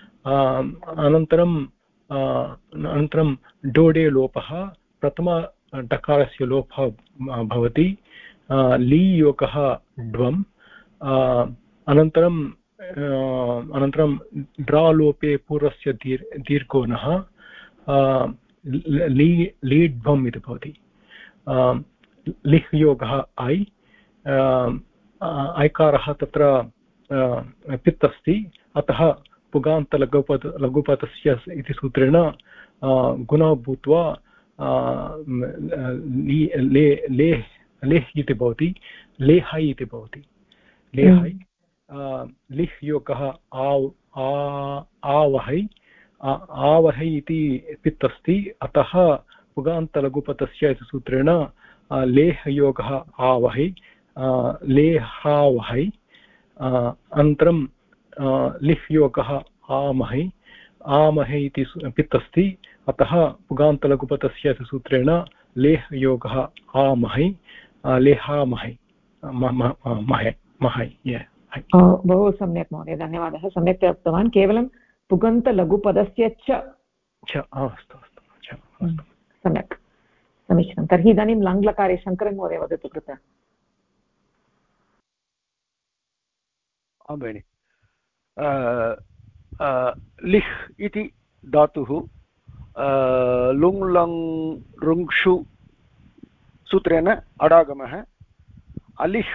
अनन्तरं डोडे लोपः प्रथम डकारस्य लोपः भवति ली योगः द्वम् अनन्तरं ड्रालोपे पूर्वस्य दीर्घोणः लीड्वम् इति भवति लिह् योगः ऐ ऐकारः तत्र पित् अस्ति अतः पुगान्तलघुपदस्य इति सूत्रेण गुणः भूत्वा लेह् इति भवति लेहै इति भवति लेहै लिह् योगः आवहै आवहै इति पित् अस्ति अतः पुगान्तलघुपदस्य इति सूत्रेण लेह् योगः आवहै लेहावहै अनन्तरं लिह् योगः आमहै आमहै इति पित् अस्ति अतः पुगान्तलघुपदस्य इति सूत्रेण लेह् योगः आमहै लेहामहै महै बहु सम्यक् महोदय धन्यवादः सम्यक्तया उक्तवान् केवलं पुगन्तलघुपदस्य च अस्तु अस्तु सम्यक् समीचीनं तर्हि इदानीं लङ्लकारे शङ्करन् महोदय वदतु कृपया आं भगिनि लिह् इति धातुः लुङ् लङ् ऋङ्क्षु सूत्रेण अडागमः अलिह्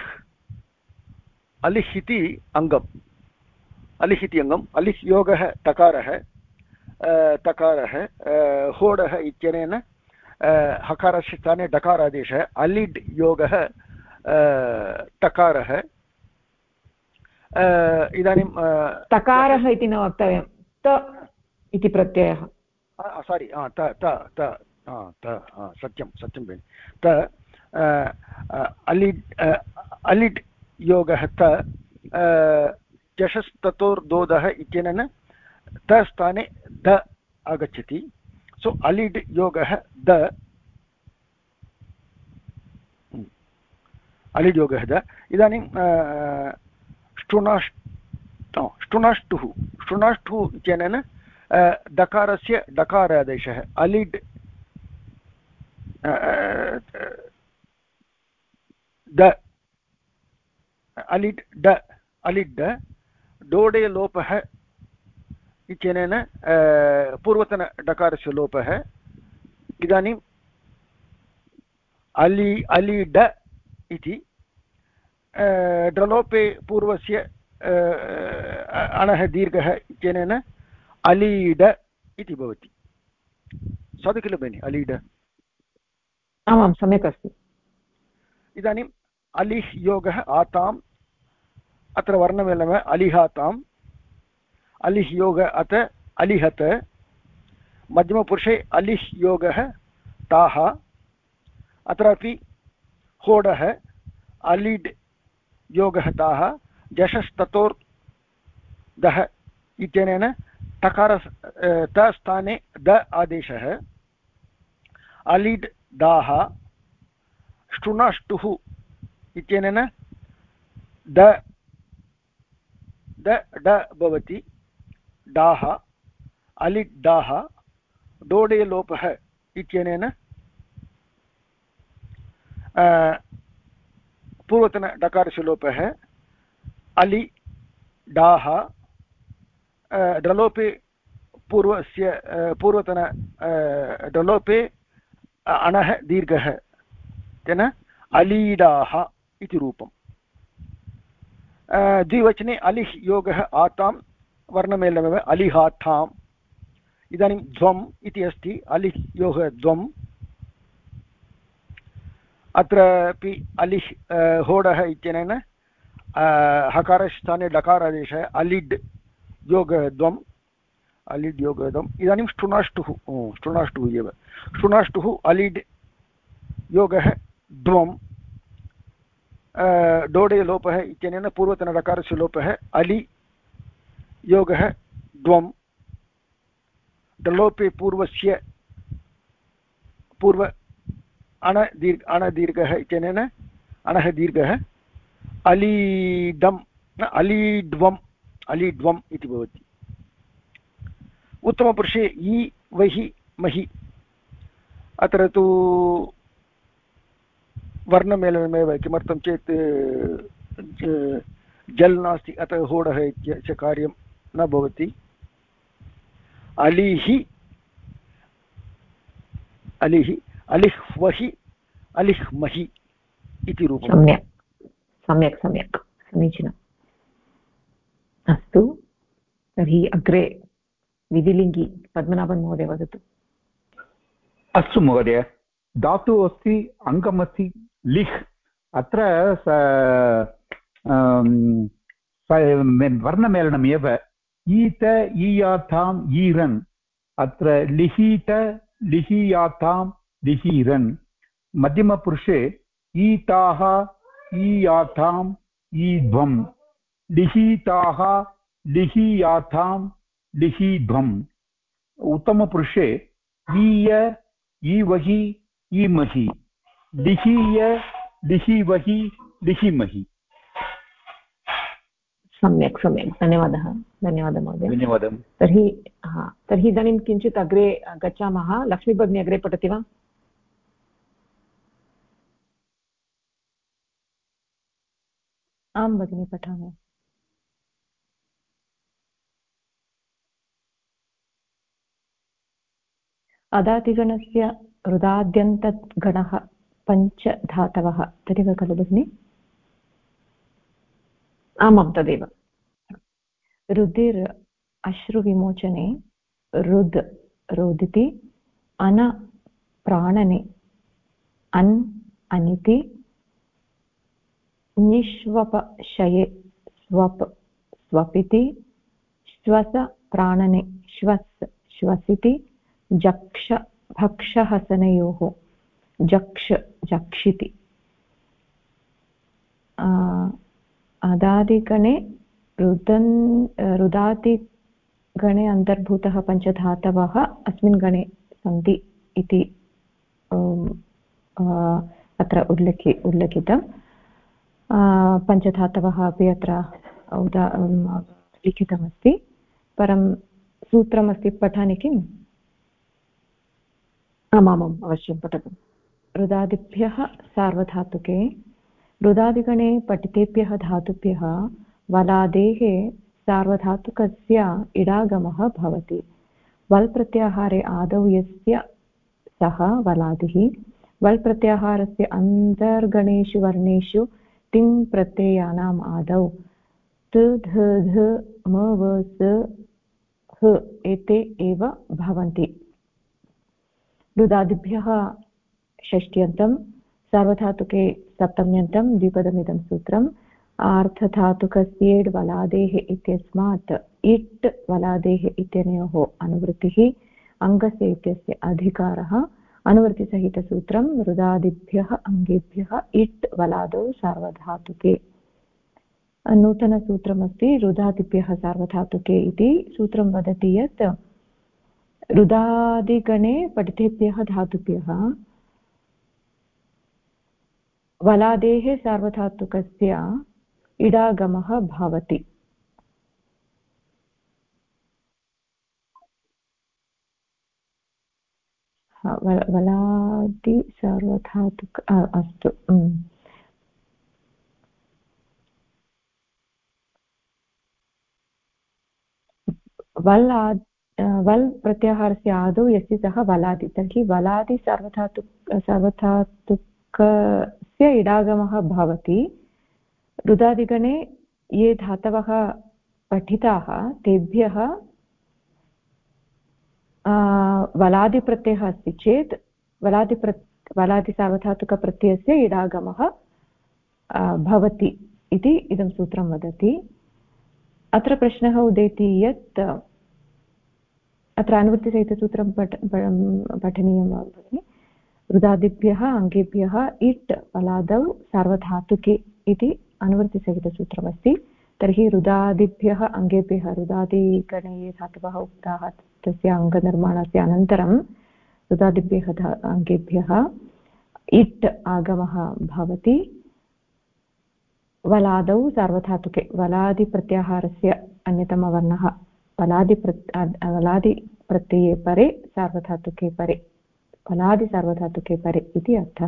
इति अङ्गम् अलिह् इति अङ्गम् अलिह् योगः तकारः होडः इत्यनेन हकारस्य स्थाने डकारादेशः अलिड् योगः तकारः इदानीं तकारः इति न वक्तव्यं त इति प्रत्ययः सारि सत्यं भगिनि त अलिड् योगः त जषस्ततोर्दोदः इत्यनेन त स्थाने द आगच्छति सो अलिड् योगः द अलिड् योगः द इदानीं ष्टुनाष्टुः इत्यनेन दकारस्य डकारादेशः अलिड् द अलिड् डोडे लोपः इत्यनेन पूर्वतनडकारस्य लोपः इदानीम् अलिड इति ड्रलोपे पूर्वस्य अणः दीर्घः इत्यनेन अलीड इति भवति साधु किल भगिनि अलीड आमां सम्यक् अस्ति इदानीम् अलिह् योगः आताम् अत्र वर्णमेलनम् अलिहाताम् अलिह् योग अत अलिहत मध्यमपुरुषे अलिह् योगः ताः अत्रापि होडः अलिड् योगः ताः जषस्ततोर्दः इत्यनेन तकार त स्थाने द आदेशः अलिड् दाः ष्टुनाष्टुः इत्यनेन द भवति डाः अलिड् डाः डोडे लोपः इत्यनेन पूर्वतनडकारस्य लोपः अलि डाः ड्रलोपे पूर्वतन ड्रलोपे अणः दीर्घः तेन अलीडाः इति रूपम् द्विवचने अलिह् योगः आतां वर्णमेलनमेव अलिहाथाम् इदानीं ध्वम् इति अस्ति अलिह् योगः ध्वम् अत्रापि अलिह् होडः इत्यनेन हकारस्थाने डकारादेशः अलिड् योगद्वम् अलिड् योगद्वम् इदानीं ष्टुनाष्टुः एव ष्टुनाष्टुः अलिड् योगः द्वम् डोडे लोपः इत्यनेन पूर्वतनडकारस्य लोपः अलि योगः द्वम् डलोपे पूर्वस्य पूर्व अणदीर्घः इत्यनेन अणः दीर्घः अलीडम् अलीड्वम् इति भवति उत्तमपुरुषे इ वहि महि अत्र तु वर्णमेलनमेव किमर्थं चेत् जल् नास्ति अतः होडः इत्यस्य कार्यं न भवति अलिहि अलिह्वहि अलिह्महि इति रूपं सम्यक् समीचीनम् अस्तु तर्हि अग्रे विधिलिङ्गि पद्मनाभन् महोदय वदतु अस्तु महोदय धातुः अस्ति अङ्गमस्ति लिह् अत्र वर्णमेलनमेव ईत ईयाताम् ईरन् अत्र लिहीत लिहीयाताम् लिहीरन् मध्यमपुरुषे ईताः ईयाताम् ईध्वम् लिहीताः लिहीयाताम् लिहीध्वम् उत्तमपुरुषे ईय ईवहि ईमहि लिहीय लिहीवहि लिहीमहि सम्यक् धन्यवादः महोदय धन्यवादः तर्हि इदानीं किञ्चित् अग्रे गच्छामः लक्ष्मीभगिनी अग्रे पठति वा आं भगिनी पठामि अदादिगणस्य रुदाद्यन्तगणः पञ्चधातवः तदेव खलु भगिनि आमां तदेव रुधिर् अश्रुविमोचने रुद् रोदिति अन प्राणने अन् अनिति निष्वपशये स्वप् स्वपिति श्वस प्राणने श्वस् श्वसिति जक्ष भक्षहसनयोः जक्ष जक्षिति अदादिगणे रुदादिगणे अन्तर्भूतः पञ्चधातवः अस्मिन् गणे सन्ति इति अत्र उल्लिखितं पञ्चधातवः अपि अत्र लिखितमस्ति परं सूत्रमस्ति पठामि किम् आमाम् अवश्यं पठतु रुदादिभ्यः सार्वधातुके रुदादिगणे पठितेभ्यः धातुभ्यः वलादेः सार्वधातुकस्य इडागमः भवति वल् प्रत्याहारे आदौ यस्य सः वलादिः वल् प्रत्याहारस्य अन्तर्गणेषु वर्णेषु तिङ् प्रत्ययानाम् आदौ त ध ध म व स ह एते एव भवन्ति रुदादिभ्यः षष्ट्यन्तं सार्वधातुके सप्तम्यन्तं द्विपदमिदं सूत्रम् आर्धधातुकस्येड् वलादेः इत्यस्मात् इट् वलादेः इत्यनयोः अनुवृत्तिः अङ्गस्य इत्यस्य अधिकारः अनुवृत्तिसहितसूत्रं रुदादिभ्यः अङ्गेभ्यः इट् वलादौ सार्वधातुके नूतनसूत्रमस्ति रुदादिभ्यः सार्वधातुके इति सूत्रं वदति यत् रुदादिगणे पठितेभ्यः धातुभ्यः वलादेः सार्वधातुकस्य इडागमः भवति वलादि सार्वधातुक अस्तु वल् प्रत्याहारस्य आदौ यस्य सः वलादि तर्हि वलादि सार्वधातुकस्य इडागमः भवति रुदादिगणे ये धातवः पठिताः तेभ्यः वलादिप्रत्ययः अस्ति चेत् वलादिसार्वधातुकप्रत्ययस्य इडागमः भवति इति इदं सूत्रं वदति अत्र प्रश्नः उदेति यत् अत्र अनुवृत्तिसहितसूत्रं पठनीयं भगिनि रुदादिभ्यः अङ्गेभ्यः इट् वलादौ सार्वधातुके इति अनुवृत्तिसहितसूत्रमस्ति। तर्हि रुदादिभ्यः अङ्गेभ्यः रुदादिगणे धातवः उक्ताः तस्य अङ्गनिर्माणस्य अनन्तरं रुदादिभ्यः अङ्गेभ्यः इट् आगमः भवति। वलादौ सार्वधातुके वलादिप्रत्याहारस्य अन्यतमवर्णः वलादिप्रत्यये परे सार्वधातुके परे वलादिसार्वधातुके परे इति अर्थः।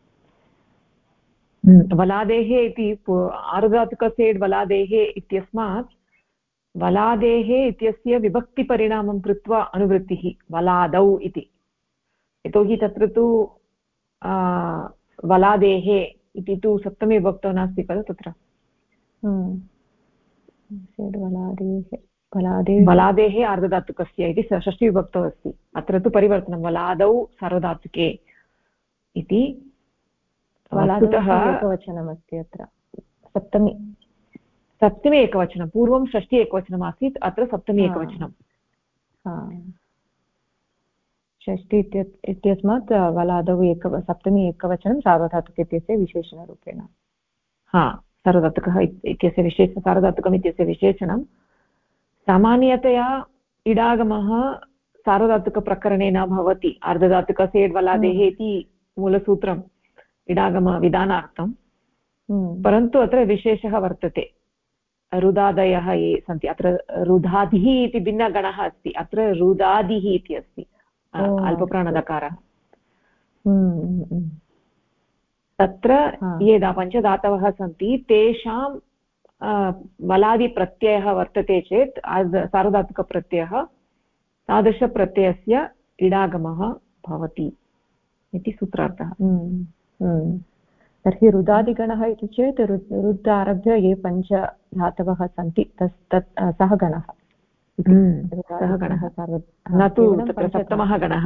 वलादेः इति आर्धातुकसेड् वलादेः इत्यस्मात् वलादेः इत्यस्य विभक्तिपरिणामं कृत्वा अनुवृत्तिः वलादौ इति। यतोहि तत्र तु वलादेः इति तु सप्तमी विभक्तौ नास्ति खलु तत्र। वलादेः आर्धधातुकस्य इति षष्ठीविभक्तौ अस्ति। अत्र तु परिवर्तनं वलादौ सार्वधातुके इति। वस्तुतः एकवचनमस्ति अत्र सप्तमी एकवचनं। पूर्वं षष्ठी एकवचनम् आसीत्, अत्र सप्तमी एकवचनं। षष्ठी इत्यस्मात् वलादौ सप्तमी एकवचनं सार्वधातुक इत्यस्य विशेषणरूपेण। सार्वधातुकः इत्यस्य सार्वधातुकम् इत्यस्य विशेषणं सामान्यतया इडागमः सार्वधातुकप्रकरणे न भवति। अर्धधातुकसेड् वलादेः इति मूलसूत्रम् इडागमविधानार्थं, परन्तु अत्र विशेषः वर्तते। रुदादयः ये सन्ति, अत्र रुधादिः इति भिन्नगणः अस्ति, अत्र रुदादिः इति अस्ति अल्पप्राणदकारः। तत्र ये पञ्चधातवः सन्ति तेषां वलादिप्रत्ययः वर्तते चेत् सार्वधातुकप्रत्ययः तादृशप्रत्ययस्य इडागमः भवति इति सूत्रार्थः। तर्हि रुदादिगणः इति चेत् रुद् आरभ्य ये पञ्चधातवः सन्ति सः गणः, सः गणः न तु तत्र सप्तमः गणः।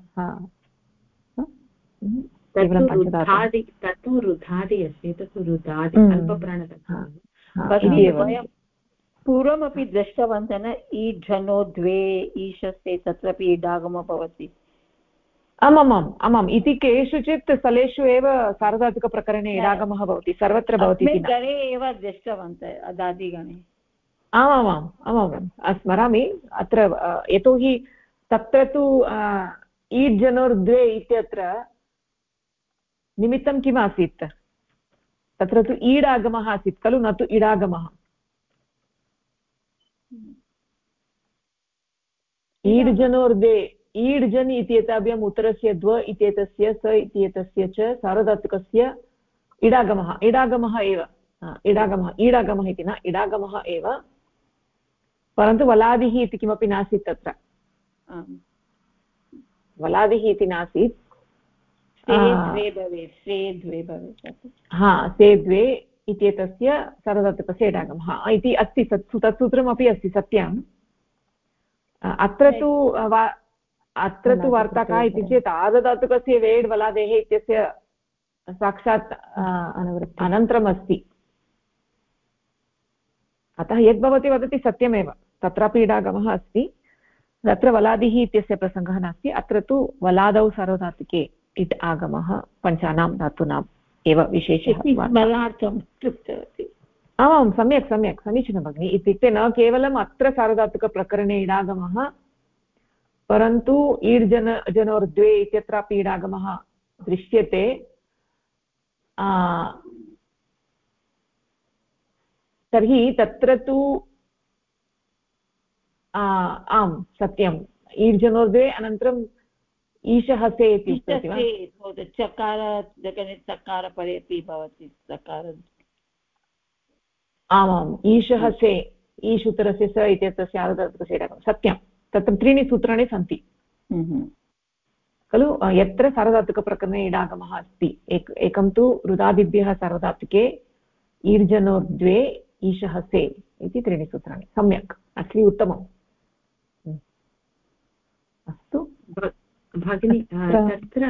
तत्तु रुधादि अस्ति, तत्तु रुदादि अल्पप्राणदकारः। वयं पूर्वमपि दृष्टवन्तः न ईढ्झनो द्वे ईशस्ते तत्रापि इडागमः भवति। आमाम् इति केषुचित् स्थलेषु एव सार्वधातुकप्रकरणे इडागमः भवति, सर्वत्र भवति गणे एव दृष्टवन्तः अदादिगणे। आमाम् स्मरामि। अत्र यतोहि तत्र तु ईड्-जनोर्-द्वे इत्यत्र निमित्तं किम् आसीत्? तत्र तु ईडागमः आसीत् खलु, न तु इडागमः। ईड्-जनोर्-द्वे, ईड्-जन् इत्येताभ्याम् उत्तरस्य द्व इत्येतस्य स इत्येतस्य च सार्वधातुकस्य इडागमः एव। ईडागमः इति न, इडागमः एव, परन्तु वलादिः इति किमपि नासीत् तत्र। वलादिः इति नासीत्। से द्वे इत्येतस्य सार्वधातुकस्य इडागमः इति अस्ति। तत्सूत्रमपि अस्ति सत्यम्। अत्र तु वार्ता का इति चेत् आर्धधातुकस्य वेड् वलादेः इत्यस्य साक्षात् अनन्तरम् अस्ति। अतः यद्भवती वदति सत्यमेव, तत्रापि इडागमः अस्ति, तत्र वलादिः इत्यस्य प्रसङ्गः नास्ति। अत्र तु वलादौ सार्वधातुके इट् आगमः पञ्चानां धातूनाम् एव विशेषः। आमां सम्यक् समीचीनं भगिनि। इत्युक्ते न केवलम् अत्र सार्वधातुकप्रकरणे इडागमः, परन्तु ईड्-जनोर्-द्वे इत्यत्रापि इडागमः दृश्यते। तर्हि तत्र तु आम् सत्यम्, ईड्-जनोर्-द्वे अनन्तरम् ईशः से इति उक्तवती वा? चकार परे अपि भवति चकार। आमाम्, ईशः से, ईश् उत्तरस्य स इत्यस्य आर्धधातुकस्य इडागमः सत्यं। तत्र त्रीणि सूत्राणि सन्ति खलु, यत्र सार्वधातुकप्रकरणे इडागमः अस्ति। एकं तु रुदादिभ्यः सार्वधातुके ईर्जनोर्द्वे ईशः से इति त्रीणि सूत्राणि। सम्यक्, अस्ति, उत्तमम्। अस्तु भगिनी, तत्र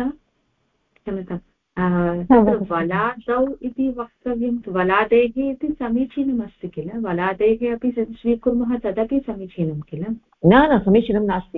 वलादौ इति वक्तव्यं, वलादेः इति समीचीनमस्ति किल, वलादेः अपि स्वीकुर्मः तदपि समीचीनं किल? न समीचीनं नास्ति,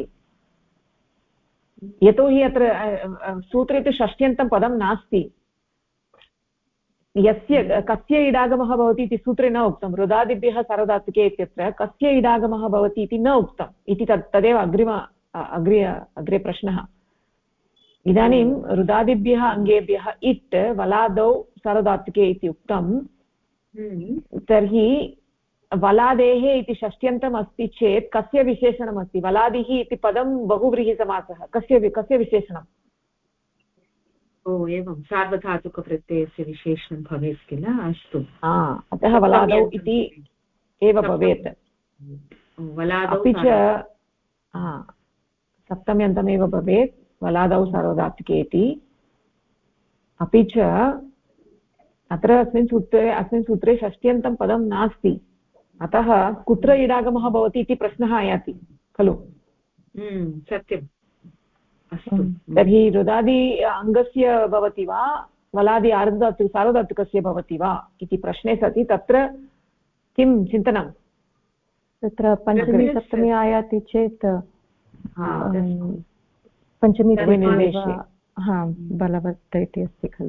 यतोहि अत्र सूत्रे तु षष्ट्यन्तं पदं नास्ति। यस्य कस्य इडागमः भवति इति सूत्रे न उक्तं रुदादिभ्यः सार्वधातुके इत्यत्र कस्य इडागमः भवति इति न उक्तम् इति तदेव अग्रे प्रश्नः इदानीं रुदादिभ्यः अङ्गेभ्यः इट् वलादौ सार्वधातुके इति उक्तं तर्हि वलादेः इति षष्ट्यन्तम् अस्ति चेत् कस्य विशेषणमस्ति वलादिः इति पदं बहुव्रीहिसमासः कस्य विशेषणम् ओ एवं सार्वधातुकप्रत्ययस्य विशेषणं भवेत् किल अस्तु अतः वलादौ इति एव भवेत् अपि च सप्तम्यन्तमेव भवेत् वलादौ सार्वधातुके इति अपि च अत्र अस्मिन् सूत्रे षष्ट्यन्तं पदं नास्ति अतः कुत्र इडागमः भवति इति प्रश्नः आयाति खलु सत्यम् अस्तु तर्हि रुदादि अङ्गस्य भवति वा वलादि सार्वधातुकस्य भवति वा इति प्रश्ने सति तत्र किं चिन्तनं तत्र पञ्चमी सप्तमी आयाति चेत् पञ्चमी निर्देशे बलवत् इति अस्ति खलु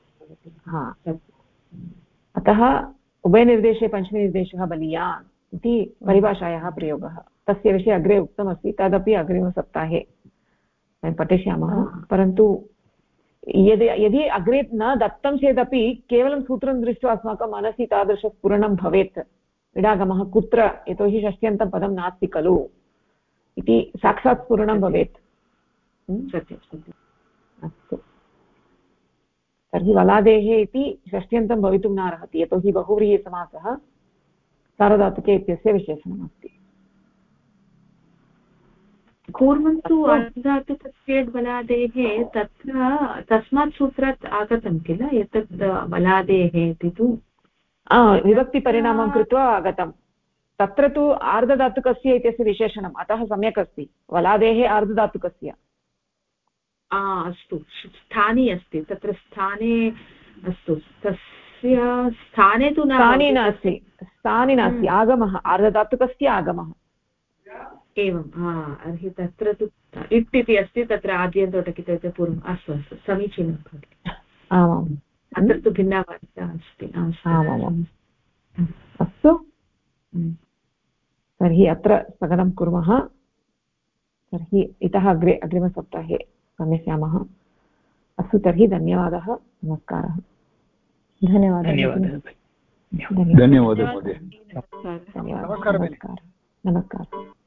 अतः उभयनिर्देशे पञ्चमीनिर्देशः बलीयान् इति परिभाषायाः प्रयोगः तस्य विषये अग्रे उक्तमस्ति तदपि अग्रिमसप्ताहे वयं पठिष्यामः परन्तु यदि अग्रे न दत्तं चेदपि केवलं सूत्रं दृष्ट्वा अस्माकं मनसि तादृशस्फुरणं भवेत् इडागमः कुत्र यतोहि षष्ट्यन्तं पदं नास्ति खलु इति साक्षात् स्फुरणं भवेत् अस्तु तर्हि वलादेः इति षष्ट्यन्तं भवितुं न अर्हति यतोहि बहुव्रीहिसमासः सार्वधातुके इत्यस्य विशेषणमस्ति पूर्वं तु अर्धधातुकस्य वलादेः तत्र तस्मात् सूत्रात् आगतं किल एतत् वलादेः इति तु विभक्तिपरिणामं कृत्वा आगतं तत्र तु आर्धधातुकस्य इत्यस्य विशेषणम् अतः सम्यक् अस्ति वलादेः आर्धधातुकस्य अस्तु स्थाने अस्ति तत्र स्थाने अस्तु तस्य स्थाने तु स्थाने नास्ति आगमः आर्धधातुकस्य आगमः एवं तर्हि तत्र तु इट् इति अस्ति तत्र आद्यन्तोटकितस्य पूर्वम् अस्तु अस्तु समीचीनं भगिनि आमाम् अत्र तु भिन्ना वार्ता अस्ति आमाम् अस्तु तर्हि अत्र स्थगनं कुर्मः तर्हि इतः अग्रिमसप्ताहे गमिष्यामः अस्तु तर्हि धन्यवादः नमस्कारः धन्यवादः धन्यवादः नमस्कारः